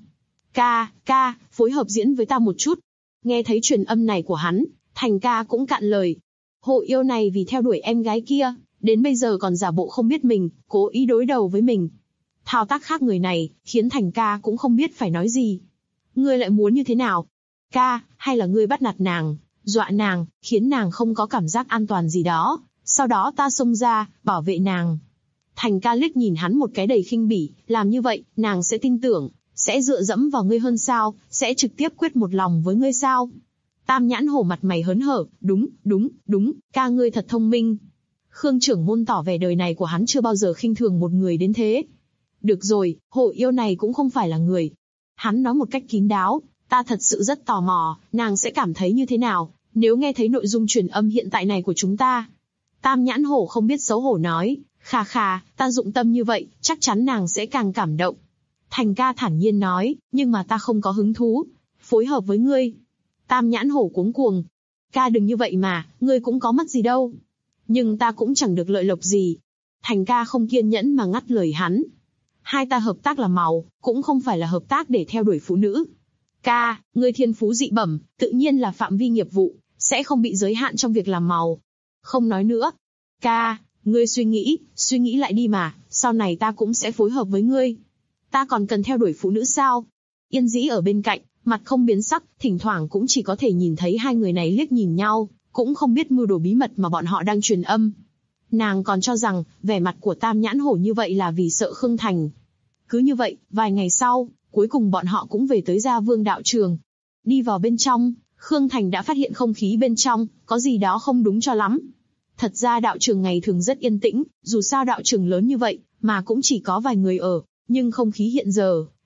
Ca, phối hợp diễn với ta một chút. Nghe thấy truyền âm này của hắn, Thành ca cũng cạn lời. Hộ yêu này vì theo đuổi em gái kia, đến bây giờ còn giả bộ không biết mình, cố ý đối đầu với mình. Thao tác khác người này, khiến Thành ca cũng không biết phải nói gì. Ngươi lại muốn như thế nào? Ca, hay là ngươi bắt nạt nàng, dọa nàng, khiến nàng không có cảm giác an toàn gì đó, sau đó ta xông ra, bảo vệ nàng. Thành ca liếc nhìn hắn một cái đầy khinh bỉ, làm như vậy, nàng sẽ tin tưởng, sẽ dựa dẫm vào ngươi hơn sao, sẽ trực tiếp quyết một lòng với ngươi sao? Tam Nhãn Hổ mặt mày hớn hở, đúng, ca ngươi thật thông minh. Khương trưởng môn tỏ vẻ đời này của hắn chưa bao giờ khinh thường một người đến thế. Được rồi, Hổ yêu này cũng không phải là người. Hắn nói một cách kín đáo, ta thật sự rất tò mò, nàng sẽ cảm thấy như thế nào, nếu nghe thấy nội dung truyền âm hiện tại này của chúng ta. Tam Nhãn Hổ không biết xấu hổ nói, khà, ta dụng tâm như vậy, chắc chắn nàng sẽ càng cảm động. Thành ca thản nhiên nói, nhưng mà ta không có hứng thú, phối hợp với ngươi. Tam Nhãn Hổ cuống cuồng. Ca đừng như vậy mà, ngươi cũng có mất gì đâu. Nhưng ta cũng chẳng được lợi lộc gì. Thành ca không kiên nhẫn mà ngắt lời hắn. Hai ta hợp tác là màu, cũng không phải là hợp tác để theo đuổi phụ nữ. Ca, ngươi thiên phú dị bẩm, tự nhiên là phạm vi nghiệp vụ, sẽ không bị giới hạn trong việc làm màu. Không nói nữa. Ca, ngươi suy nghĩ lại đi mà, sau này ta cũng sẽ phối hợp với ngươi. Ta còn cần theo đuổi phụ nữ sao? Yên Dĩ ở bên cạnh, mặt không biến sắc, thỉnh thoảng cũng chỉ có thể nhìn thấy hai người này liếc nhìn nhau, cũng không biết mưu đồ bí mật mà bọn họ đang truyền âm. Nàng còn cho rằng, vẻ mặt của Tam Nhãn Hổ như vậy là vì sợ Khương Thành. Cứ như vậy, vài ngày sau, cuối cùng bọn họ cũng về tới Gia Vương đạo trường. Đi vào bên trong, Khương Thành đã phát hiện không khí bên trong, có gì đó không đúng cho lắm. Thật ra đạo trường ngày thường rất yên tĩnh, dù sao đạo trường lớn như vậy, mà cũng chỉ có vài người ở, nhưng không khí hiện giờ,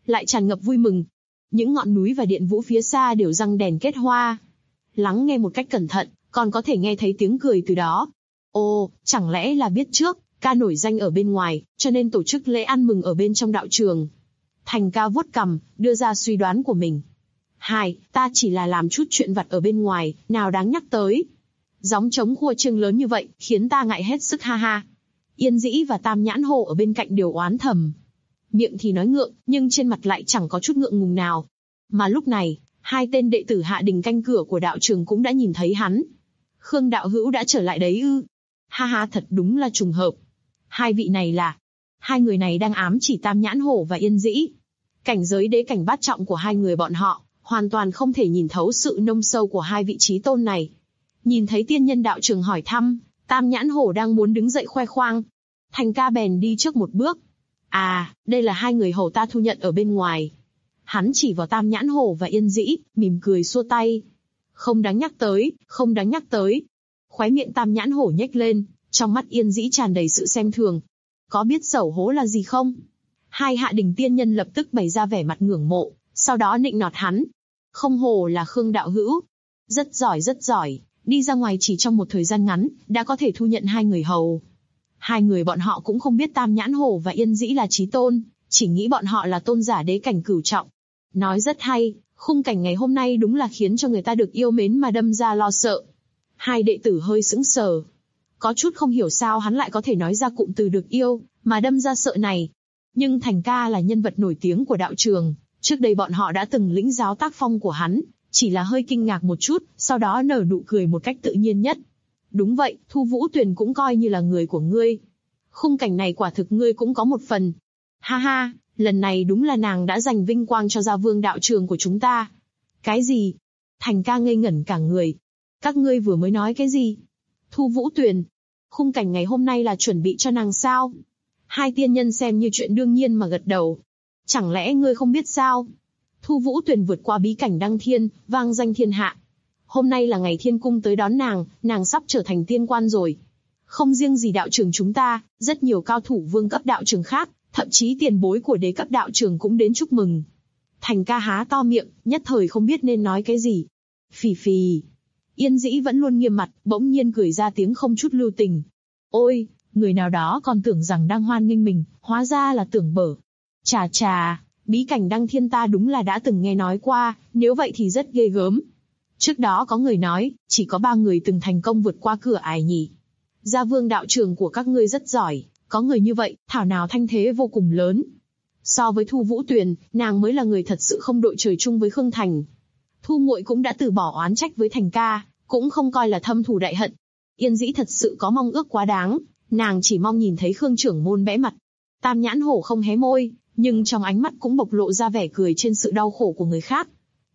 lại tràn ngập vui mừng. Những ngọn núi và điện vũ phía xa đều răng đèn kết hoa. Lắng nghe một cách cẩn thận, còn có thể nghe thấy tiếng cười từ đó. Ồ, chẳng lẽ là biết trước, ca nổi danh ở bên ngoài, cho nên tổ chức lễ ăn mừng ở bên trong đạo trường. Thành ca vuốt cằm, đưa ra suy đoán của mình. Ta chỉ là làm chút chuyện vặt ở bên ngoài, nào đáng nhắc tới. Gióng trống khua chiêng lớn như vậy, khiến ta ngại hết sức ha ha. Yên Dĩ và Tam Nhãn Hồ ở bên cạnh đều oán thầm. Miệng thì nói ngượng, nhưng trên mặt lại chẳng có chút ngượng ngùng nào. Mà lúc này, hai tên đệ tử hạ đình canh cửa của đạo trường cũng đã nhìn thấy hắn. Khương đạo hữu đã trở lại đấy ư? Ha ha, thật đúng là trùng hợp. Hai vị này là... Hai người này đang ám chỉ Tam Nhãn Hổ và Yên Dĩ. Cảnh giới đế cảnh bát trọng của hai người bọn họ, hoàn toàn không thể nhìn thấu sự nông sâu của hai vị trí tôn này. Nhìn thấy tiên nhân đạo trường hỏi thăm, Tam Nhãn Hổ đang muốn đứng dậy khoe khoang. Thành ca bèn đi trước một bước. Đây là hai người hầu ta thu nhận ở bên ngoài. Hắn chỉ vào Tam Nhãn Hổ và Yên Dĩ, mỉm cười xua tay. Không đáng nhắc tới, không đáng nhắc tới. Khóe miệng Tam Nhãn Hổ nhếch lên, trong mắt Yên Dĩ tràn đầy sự xem thường. Có biết xấu hổ là gì không? Hai hạ đình tiên nhân lập tức bày ra vẻ mặt ngưỡng mộ, sau đó nịnh nọt hắn. Không hổ là Khương đạo hữu. Rất giỏi rất giỏi, đi ra ngoài chỉ trong một thời gian ngắn, đã có thể thu nhận hai người hầu. Hai người bọn họ cũng không biết Tam Nhãn Hổ và Yên Dĩ là chí tôn, chỉ nghĩ bọn họ là tôn giả đế cảnh cửu trọng. Nói rất hay, khung cảnh ngày hôm nay đúng là khiến cho người ta được yêu mến mà đâm ra lo sợ. Hai đệ tử hơi sững sờ. Có chút không hiểu sao hắn lại có thể nói ra cụm từ được yêu, mà đâm ra sợ này. Nhưng Thành ca là nhân vật nổi tiếng của đạo trường, trước đây bọn họ đã từng lĩnh giáo tác phong của hắn, chỉ là hơi kinh ngạc một chút, sau đó nở nụ cười một cách tự nhiên nhất. Đúng vậy, Thu Vũ Tuyền cũng coi như là người của ngươi. Khung cảnh này quả thực ngươi cũng có một phần. Ha ha, lần này đúng là nàng đã giành vinh quang cho gia vương đạo trường của chúng ta. Cái gì? Thành ca ngây ngẩn cả người. Các ngươi vừa mới nói cái gì? Thu Vũ Tuyền. Khung cảnh ngày hôm nay là chuẩn bị cho nàng sao? Hai tiên nhân xem như chuyện đương nhiên mà gật đầu. Chẳng lẽ ngươi không biết sao? Thu Vũ Tuyền vượt qua bí cảnh đăng thiên, vang danh thiên hạ. Hôm nay là ngày thiên cung tới đón nàng sắp trở thành tiên quan rồi. Không riêng gì đạo trường chúng ta, rất nhiều cao thủ vương cấp đạo trường khác, thậm chí tiền bối của đế cấp đạo trường cũng đến chúc mừng. Thành ca há to miệng, nhất thời không biết nên nói cái gì. Phì phì. Yên Dĩ vẫn luôn nghiêm mặt, bỗng nhiên cười ra tiếng không chút lưu tình. Ôi, người nào đó còn tưởng rằng đang hoan nghênh mình, hóa ra là tưởng bở. Chà chà, bí cảnh đăng thiên ta đúng là đã từng nghe nói qua, nếu vậy thì rất ghê gớm. Trước đó có người nói, chỉ có 3 người từng thành công vượt qua cửa ải nhỉ. Gia vương đạo trường của các ngươi rất giỏi, có người như vậy, thảo nào thanh thế vô cùng lớn. So với Thu Vũ Tuyền, nàng mới là người thật sự không đội trời chung với Khương Thành. Thu muội cũng đã từ bỏ oán trách với Thành ca, cũng không coi là thâm thù đại hận. Yên Dĩ thật sự có mong ước quá đáng, nàng chỉ mong nhìn thấy Khương trưởng môn bẽ mặt. Tam Nhãn Hổ không hé môi, nhưng trong ánh mắt cũng bộc lộ ra vẻ cười trên sự đau khổ của người khác.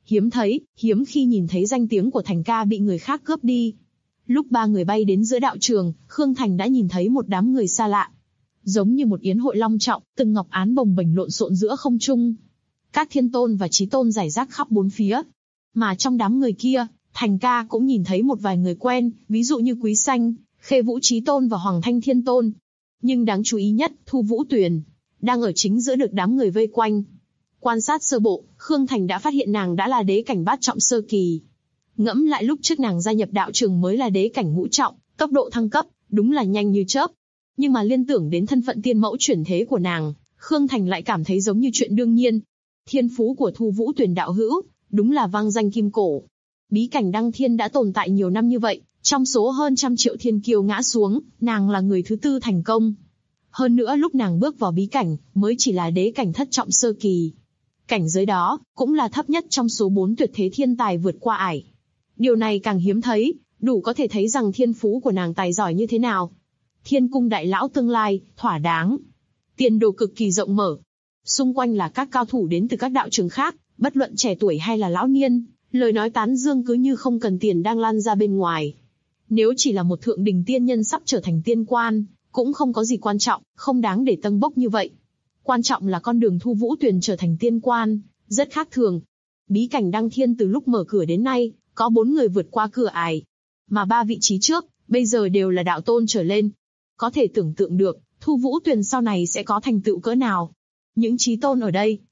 Hiếm khi nhìn thấy danh tiếng của Thành ca bị người khác cướp đi. Lúc 3 người bay đến giữa đạo trường, Khương Thành đã nhìn thấy một đám người xa lạ. Giống như một yến hội long trọng, từng ngọc án bồng bềnh lộn xộn giữa không trung. Các thiên tôn và chí tôn rải rác khắp bốn phía. Mà trong đám người kia, Thành ca cũng nhìn thấy một vài người quen, ví dụ như Quý Xanh, Khê Vũ Chí Tôn và Hoàng Thanh Thiên Tôn. Nhưng đáng chú ý nhất, Thu Vũ Tuyền, đang ở chính giữa được đám người vây quanh. Quan sát sơ bộ, Khương Thành đã phát hiện nàng đã là đế cảnh bát trọng sơ kỳ. Ngẫm lại lúc trước nàng gia nhập đạo trường mới là đế cảnh ngũ trọng, tốc độ thăng cấp, đúng là nhanh như chớp. Nhưng mà liên tưởng đến thân phận tiên mẫu chuyển thế của nàng, Khương Thành lại cảm thấy giống như chuyện đương nhiên. Thiên phú của Thu Vũ Tuyền đạo hữu, đúng là vang danh kim cổ. Bí cảnh đăng thiên đã tồn tại nhiều năm như vậy, trong số hơn 100 triệu thiên kiêu ngã xuống, nàng là người thứ 4 thành công. Hơn nữa lúc nàng bước vào bí cảnh, mới chỉ là đế cảnh thất trọng sơ kỳ. Cảnh giới đó, cũng là thấp nhất trong số 4 tuyệt thế thiên tài vượt qua ải. Điều này càng hiếm thấy, đủ có thể thấy rằng thiên phú của nàng tài giỏi như thế nào. Thiên cung đại lão tương lai, thỏa đáng. Tiền đồ cực kỳ rộng mở. Xung quanh là các cao thủ đến từ các đạo trường khác, bất luận trẻ tuổi hay là lão niên, lời nói tán dương cứ như không cần tiền đang lan ra bên ngoài. Nếu chỉ là một thượng đình tiên nhân sắp trở thành tiên quan, cũng không có gì quan trọng, không đáng để tâng bốc như vậy. Quan trọng là con đường Thu Vũ Tuyền trở thành tiên quan, rất khác thường. Bí cảnh đăng thiên từ lúc mở cửa đến nay, có 4 người vượt qua cửa ải. Mà 3 vị trí trước, bây giờ đều là đạo tôn trở lên. Có thể tưởng tượng được, Thu Vũ Tuyền sau này sẽ có thành tựu cỡ nào. Những chí tôn ở đây,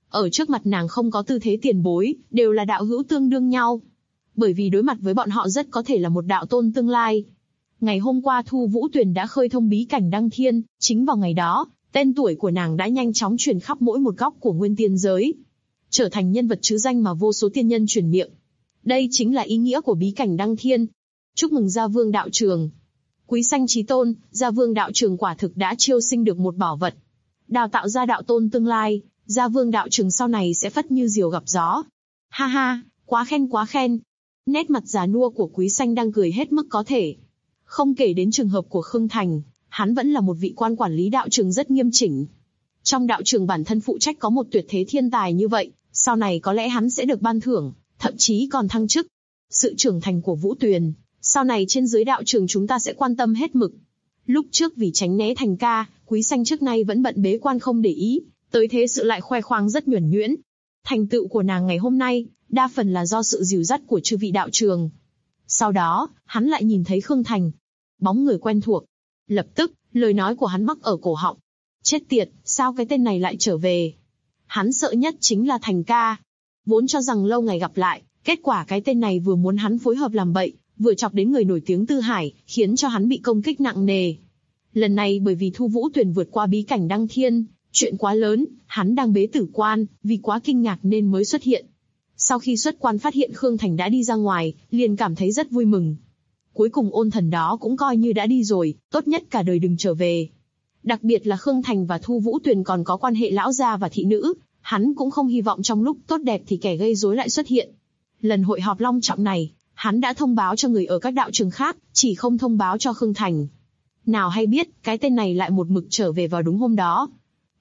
Ở trước mặt nàng không có tư thế tiền bối, đều là đạo hữu tương đương nhau. Bởi vì đối mặt với bọn họ rất có thể là một đạo tôn tương lai. Ngày hôm qua Thu Vũ Tuyền đã khơi thông bí cảnh đăng thiên, chính vào ngày đó, tên tuổi của nàng đã nhanh chóng truyền khắp mỗi một góc của nguyên tiên giới. Trở thành nhân vật trứ danh mà vô số tiên nhân truyền miệng. Đây chính là ý nghĩa của bí cảnh đăng thiên. Chúc mừng Gia Vương đạo trường. Quý sanh chí tôn, Gia Vương đạo trường quả thực đã chiêu sinh được một bảo vật. Đào tạo ra đạo tôn tương lai, Gia Vương đạo trường sau này sẽ phất như diều gặp gió. Ha ha, quá khen quá khen. Nét mặt già nua của Quý sanh đang cười hết mức có thể. Không kể đến trường hợp của Khương Thành, hắn vẫn là một vị quan quản lý đạo trường rất nghiêm chỉnh. Trong đạo trường bản thân phụ trách có một tuyệt thế thiên tài như vậy, sau này có lẽ hắn sẽ được ban thưởng, thậm chí còn thăng chức. Sự trưởng thành của Vũ Tuyền, sau này trên dưới đạo trường chúng ta sẽ quan tâm hết mực. Lúc trước vì tránh né Thành ca, Quý sanh trước nay vẫn bận bế quan không để ý, tới thế sự lại khoe khoang rất nhuần nhuyễn. Thành tựu của nàng ngày hôm nay, đa phần là do sự dìu dắt của chư vị đạo trường. Sau đó, hắn lại nhìn thấy Khương Thành. Bóng người quen thuộc. Lập tức, lời nói của hắn mắc ở cổ họng. Chết tiệt, sao cái tên này lại trở về? Hắn sợ nhất chính là Thành ca. Vốn cho rằng lâu ngày gặp lại, kết quả cái tên này vừa muốn hắn phối hợp làm bậy, vừa chọc đến người nổi tiếng Tư Hải, khiến cho hắn bị công kích nặng nề. Lần này bởi vì Thu Vũ Tuyền vượt qua bí cảnh đăng thiên, chuyện quá lớn, hắn đang bế tử quan, vì quá kinh ngạc nên mới xuất hiện. Sau khi xuất quan phát hiện Khương Thành đã đi ra ngoài, liền cảm thấy rất vui mừng. Cuối cùng ôn thần đó cũng coi như đã đi rồi, tốt nhất cả đời đừng trở về. Đặc biệt là Khương Thành và Thu Vũ Tuyền còn có quan hệ lão gia và thị nữ, hắn cũng không hy vọng trong lúc tốt đẹp thì kẻ gây rối lại xuất hiện. Lần hội họp long trọng này, hắn đã thông báo cho người ở các đạo trường khác, chỉ không thông báo cho Khương Thành. Nào hay biết, cái tên này lại một mực trở về vào đúng hôm đó.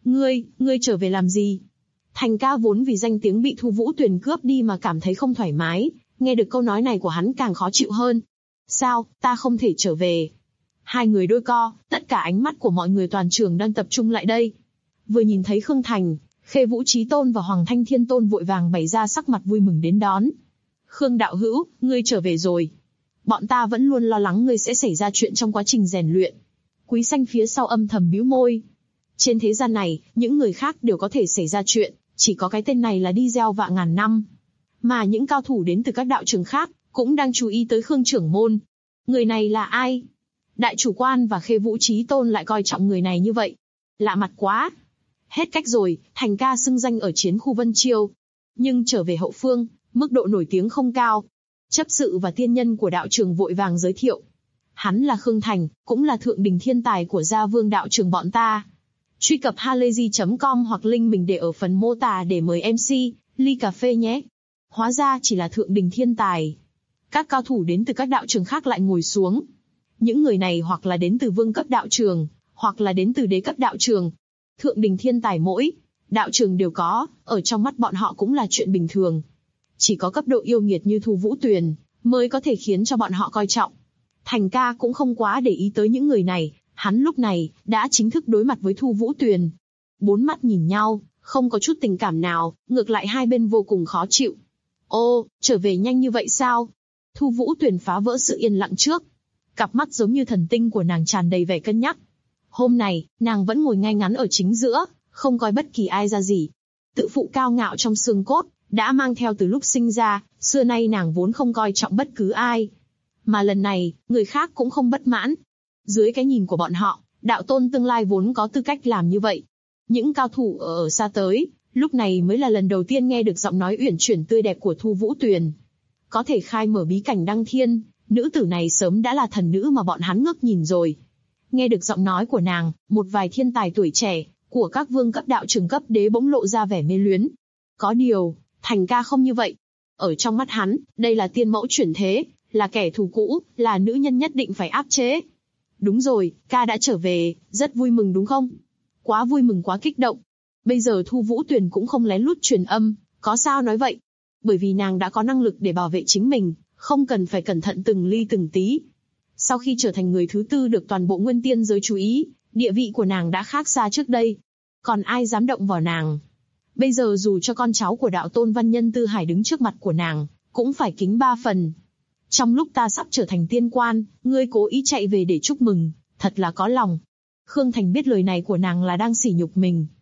Ngươi trở về làm gì? Thành ca vốn vì danh tiếng bị Thu Vũ Tuyền cướp đi mà cảm thấy không thoải mái, nghe được câu nói này của hắn càng khó chịu hơn. Sao, ta không thể trở về? Hai người đôi co, tất cả ánh mắt của mọi người toàn trường đang tập trung lại đây. Vừa nhìn thấy Khương Thành, Khê Vũ Chí Tôn và Hoàng Thanh Thiên Tôn vội vàng bày ra sắc mặt vui mừng đến đón. Khương đạo hữu, ngươi trở về rồi. Bọn ta vẫn luôn lo lắng ngươi sẽ xảy ra chuyện trong quá trình rèn luyện. Quý sanh phía sau âm thầm bĩu môi. Trên thế gian này, những người khác đều có thể xảy ra chuyện, chỉ có cái tên này là đi gieo vạ ngàn năm. Mà những cao thủ đến từ các đạo trường khác, cũng đang chú ý tới Khương trưởng môn. Người này là ai? Đại chủ quan và Khê Vũ Chí Tôn lại coi trọng người này như vậy. Lạ mặt quá. Hết cách rồi, Thành ca xưng danh ở chiến khu Vân Chiêu. Nhưng trở về hậu phương, mức độ nổi tiếng không cao. Chấp sự và tiên nhân của đạo trường vội vàng giới thiệu. Hắn là Khương Thành, cũng là thượng đỉnh thiên tài của Gia Vương đạo trường bọn ta. Truy cập halayzi.com hoặc link mình để ở phần mô tả để mời MC, ly cà phê nhé. Hóa ra chỉ là thượng đỉnh thiên tài. Các cao thủ đến từ các đạo trường khác lại ngồi xuống. Những người này hoặc là đến từ vương cấp đạo trường, hoặc là đến từ đế cấp đạo trường. Thượng đỉnh thiên tài mỗi đạo trường đều có, ở trong mắt bọn họ cũng là chuyện bình thường. Chỉ có cấp độ yêu nghiệt như Thu Vũ Tuyền mới có thể khiến cho bọn họ coi trọng. Thành ca cũng không quá để ý tới những người này, hắn lúc này đã chính thức đối mặt với Thu Vũ Tuyền. Bốn mắt nhìn nhau, không có chút tình cảm nào, ngược lại hai bên vô cùng khó chịu. Ô, trở về nhanh như vậy sao? Thu Vũ Tuyền phá vỡ sự yên lặng trước. Cặp mắt giống như thần tinh của nàng tràn đầy vẻ cân nhắc. Hôm này, nàng vẫn ngồi ngay ngắn ở chính giữa, không coi bất kỳ ai ra gì. Tự phụ cao ngạo trong xương cốt, đã mang theo từ lúc sinh ra, xưa nay nàng vốn không coi trọng bất cứ ai. Mà lần này, người khác cũng không bất mãn. Dưới cái nhìn của bọn họ, đạo tôn tương lai vốn có tư cách làm như vậy. Những cao thủ ở xa tới, lúc này mới là lần đầu tiên nghe được giọng nói uyển chuyển tươi đẹp của Thu Vũ Tuyền. Có thể khai mở bí cảnh đăng thiên, nữ tử này sớm đã là thần nữ mà bọn hắn ngước nhìn rồi. Nghe được giọng nói của nàng, một vài thiên tài tuổi trẻ, của các vương cấp đạo trường cấp đế bỗng lộ ra vẻ mê luyến. Có điều, Thành ca không như vậy. Ở trong mắt hắn, đây là tiên mẫu chuyển thế, là kẻ thù cũ, là nữ nhân nhất định phải áp chế. Đúng rồi, ca đã trở về, rất vui mừng đúng không? Quá vui mừng quá kích động. Bây giờ Thu Vũ Tuyền cũng không lén lút truyền âm, có sao nói vậy? Bởi vì nàng đã có năng lực để bảo vệ chính mình, không cần phải cẩn thận từng ly từng tí. Sau khi trở thành người thứ tư được toàn bộ nguyên tiên giới chú ý, địa vị của nàng đã khác xa trước đây. Còn ai dám động vào nàng? Bây giờ dù cho con cháu của đạo tôn văn nhân Tư Hải đứng trước mặt của nàng, cũng phải kính 3 phần. Trong lúc ta sắp trở thành tiên quan, ngươi cố ý chạy về để chúc mừng, thật là có lòng. Khương Thành biết lời này của nàng là đang sỉ nhục mình.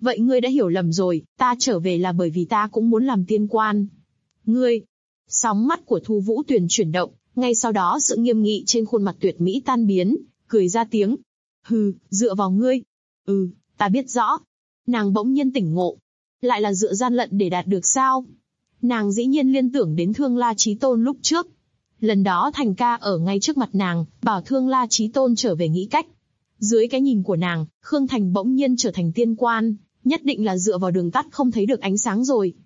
Vậy ngươi đã hiểu lầm rồi, ta trở về là bởi vì ta cũng muốn làm tiên quan. Ngươi... Sóng mắt của Thu Vũ Tuyền chuyển động, ngay sau đó sự nghiêm nghị trên khuôn mặt tuyệt mỹ tan biến, cười ra tiếng. Hừ, dựa vào ngươi. Ta biết rõ. Nàng bỗng nhiên tỉnh ngộ. Lại là dựa gian lận để đạt được sao? Nàng dĩ nhiên liên tưởng đến Thương La Chí Tôn lúc trước. Lần đó Thành ca ở ngay trước mặt nàng, bảo Thương La Chí Tôn trở về nghĩ cách. Dưới cái nhìn của nàng, Khương Thành bỗng nhiên trở thành tiên quan, nhất định là dựa vào đường tắt không thấy được ánh sáng rồi.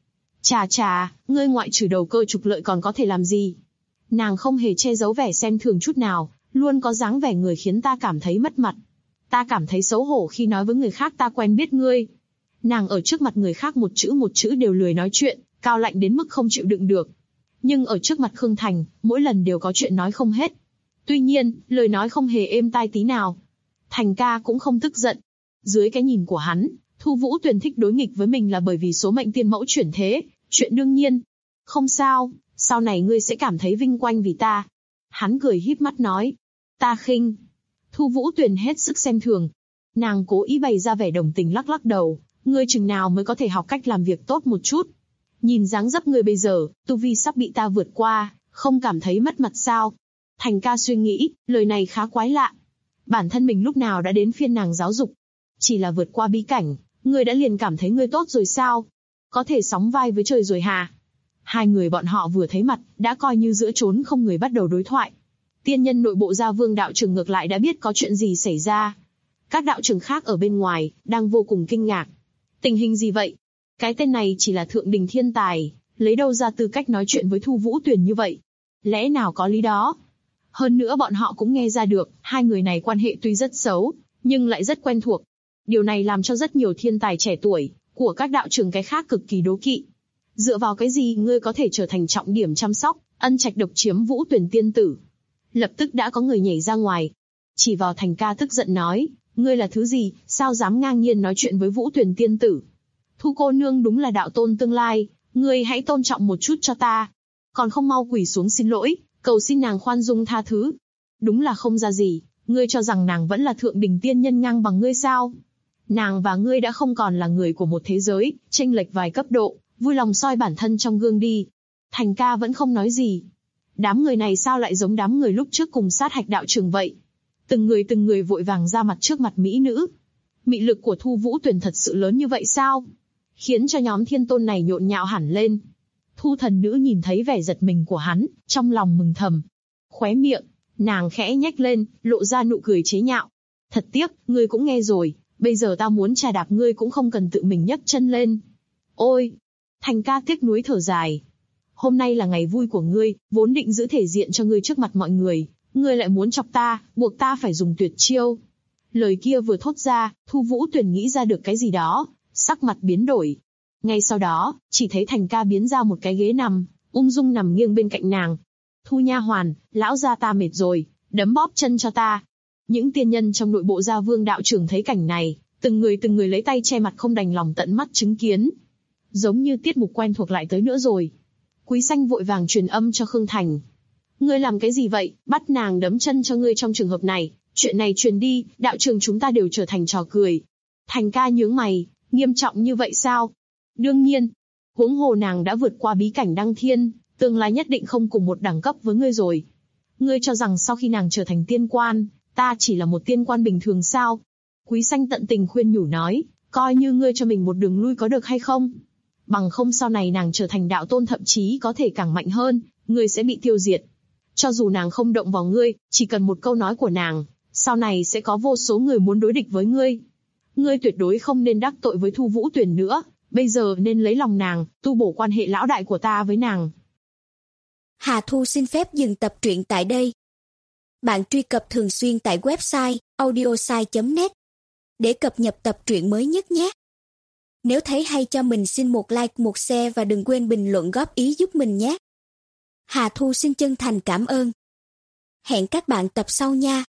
Chà, ngươi ngoại trừ đầu cơ trục lợi còn có thể làm gì? Nàng không hề che giấu vẻ xem thường chút nào, luôn có dáng vẻ người khiến ta cảm thấy mất mặt. Ta cảm thấy xấu hổ khi nói với người khác ta quen biết ngươi. Nàng ở trước mặt người khác một chữ đều lười nói chuyện, cao lạnh đến mức không chịu đựng được. Nhưng ở trước mặt Khương Thành, mỗi lần đều có chuyện nói không hết. Tuy nhiên, lời nói không hề êm tai tí nào. Thành ca cũng không tức giận. Dưới cái nhìn của hắn, Thu Vũ Tuyền thích đối nghịch với mình là bởi vì số mệnh tiên mẫu chuyển thế, chuyện đương nhiên. Không sao, sau này ngươi sẽ cảm thấy vinh quang vì ta. Hắn cười híp mắt nói. Ta khinh. Thu Vũ Tuyền hết sức xem thường. Nàng cố ý bày ra vẻ đồng tình lắc lắc đầu. Ngươi chừng nào mới có thể học cách làm việc tốt một chút. Nhìn dáng dấp ngươi bây giờ, tu vi sắp bị ta vượt qua, không cảm thấy mất mặt sao? Thành ca suy nghĩ, lời này khá quái lạ. Bản thân mình lúc nào đã đến phiên nàng giáo dục. Chỉ là vượt qua bí cảnh, ngươi đã liền cảm thấy ngươi tốt rồi sao? Có thể sóng vai với trời rồi hả? Hai người bọn họ vừa thấy mặt, đã coi như giữa chốn không người bắt đầu đối thoại. Tiên nhân nội bộ Gia Vương đạo trưởng ngược lại đã biết có chuyện gì xảy ra. Các đạo trưởng khác ở bên ngoài, đang vô cùng kinh ngạc. Tình hình gì vậy? Cái tên này chỉ là thượng đình thiên tài, lấy đâu ra tư cách nói chuyện với Thu Vũ Tuyền như vậy? Lẽ nào có lý đó? Hơn nữa bọn họ cũng nghe ra được, hai người này quan hệ tuy rất xấu, nhưng lại rất quen thuộc. Điều này làm cho rất nhiều thiên tài trẻ tuổi, của các đạo trưởng cái khác cực kỳ đố kỵ. Dựa vào cái gì ngươi có thể trở thành trọng điểm chăm sóc, ân trạch độc chiếm Vũ Tuyền tiên tử? Lập tức đã có người nhảy ra ngoài. Chỉ vào Thành ca tức giận nói, ngươi là thứ gì, sao dám ngang nhiên nói chuyện với Vũ Tuyền tiên tử? Thu cô nương đúng là đạo tôn tương lai, ngươi hãy tôn trọng một chút cho ta. Còn không mau quỳ xuống xin lỗi, cầu xin nàng khoan dung tha thứ. Đúng là không ra gì, ngươi cho rằng nàng vẫn là thượng đỉnh tiên nhân ngang bằng ngươi sao? Nàng và ngươi đã không còn là người của một thế giới, chênh lệch vài cấp độ, vui lòng soi bản thân trong gương đi. Thành ca vẫn không nói gì. Đám người này sao lại giống đám người lúc trước cùng sát hạch đạo trường vậy? Từng người vội vàng ra mặt trước mặt mỹ nữ. Mị lực của Thu Vũ Tuyền thật sự lớn như vậy sao? Khiến cho nhóm thiên tôn này nhộn nhạo hẳn lên. Thu thần nữ nhìn thấy vẻ giật mình của hắn, trong lòng mừng thầm. Khóe miệng, nàng khẽ nhếch lên, lộ ra nụ cười chế nhạo. Thật tiếc, ngươi cũng nghe rồi, bây giờ ta muốn trà đạp ngươi cũng không cần tự mình nhấc chân lên. Ôi! Thành ca tiếc nuối thở dài. Hôm nay là ngày vui của ngươi, vốn định giữ thể diện cho ngươi trước mặt mọi người. Ngươi lại muốn chọc ta, buộc ta phải dùng tuyệt chiêu. Lời kia vừa thốt ra, Thu Vũ Tuyền nghĩ ra được cái gì đó, sắc mặt biến đổi. Ngay sau đó, chỉ thấy Thành ca biến ra một cái ghế nằm, ung dung nằm nghiêng bên cạnh nàng. Thu nha hoàn, lão gia ta mệt rồi, đấm bóp chân cho ta. Những tiên nhân trong nội bộ Gia Vương đạo trưởng thấy cảnh này, từng người lấy tay che mặt không đành lòng tận mắt chứng kiến. Giống như tiết mục quen thuộc lại tới nữa rồi. Quý Xanh vội vàng truyền âm cho Khương Thành. Ngươi làm cái gì vậy, bắt nàng đấm chân cho ngươi trong trường hợp này, chuyện này truyền đi, đạo trường chúng ta đều trở thành trò cười. Thành ca nhướng mày, nghiêm trọng như vậy sao? Đương nhiên, huống hồ nàng đã vượt qua bí cảnh đăng thiên, tương lai nhất định không cùng một đẳng cấp với ngươi rồi. Ngươi cho rằng sau khi nàng trở thành tiên quan, ta chỉ là một tiên quan bình thường sao? Quý Xanh tận tình khuyên nhủ nói, coi như ngươi cho mình một đường lui có được hay không? Bằng không sau này nàng trở thành đạo tôn thậm chí có thể càng mạnh hơn, ngươi sẽ bị tiêu diệt. Cho dù nàng không động vào ngươi, chỉ cần một câu nói của nàng, sau này sẽ có vô số người muốn đối địch với ngươi. Ngươi tuyệt đối không nên đắc tội với Thu Vũ Tuyền nữa, bây giờ nên lấy lòng nàng, tu bổ quan hệ lão đại của ta với nàng. Hà Thu xin phép dừng tập truyện tại đây. Bạn truy cập thường xuyên tại website audiosai.net để cập nhật tập truyện mới nhất nhé. Nếu thấy hay cho mình xin một like, một share và đừng quên bình luận góp ý giúp mình nhé. Hà Thu xin chân thành cảm ơn. Hẹn các bạn tập sau nha.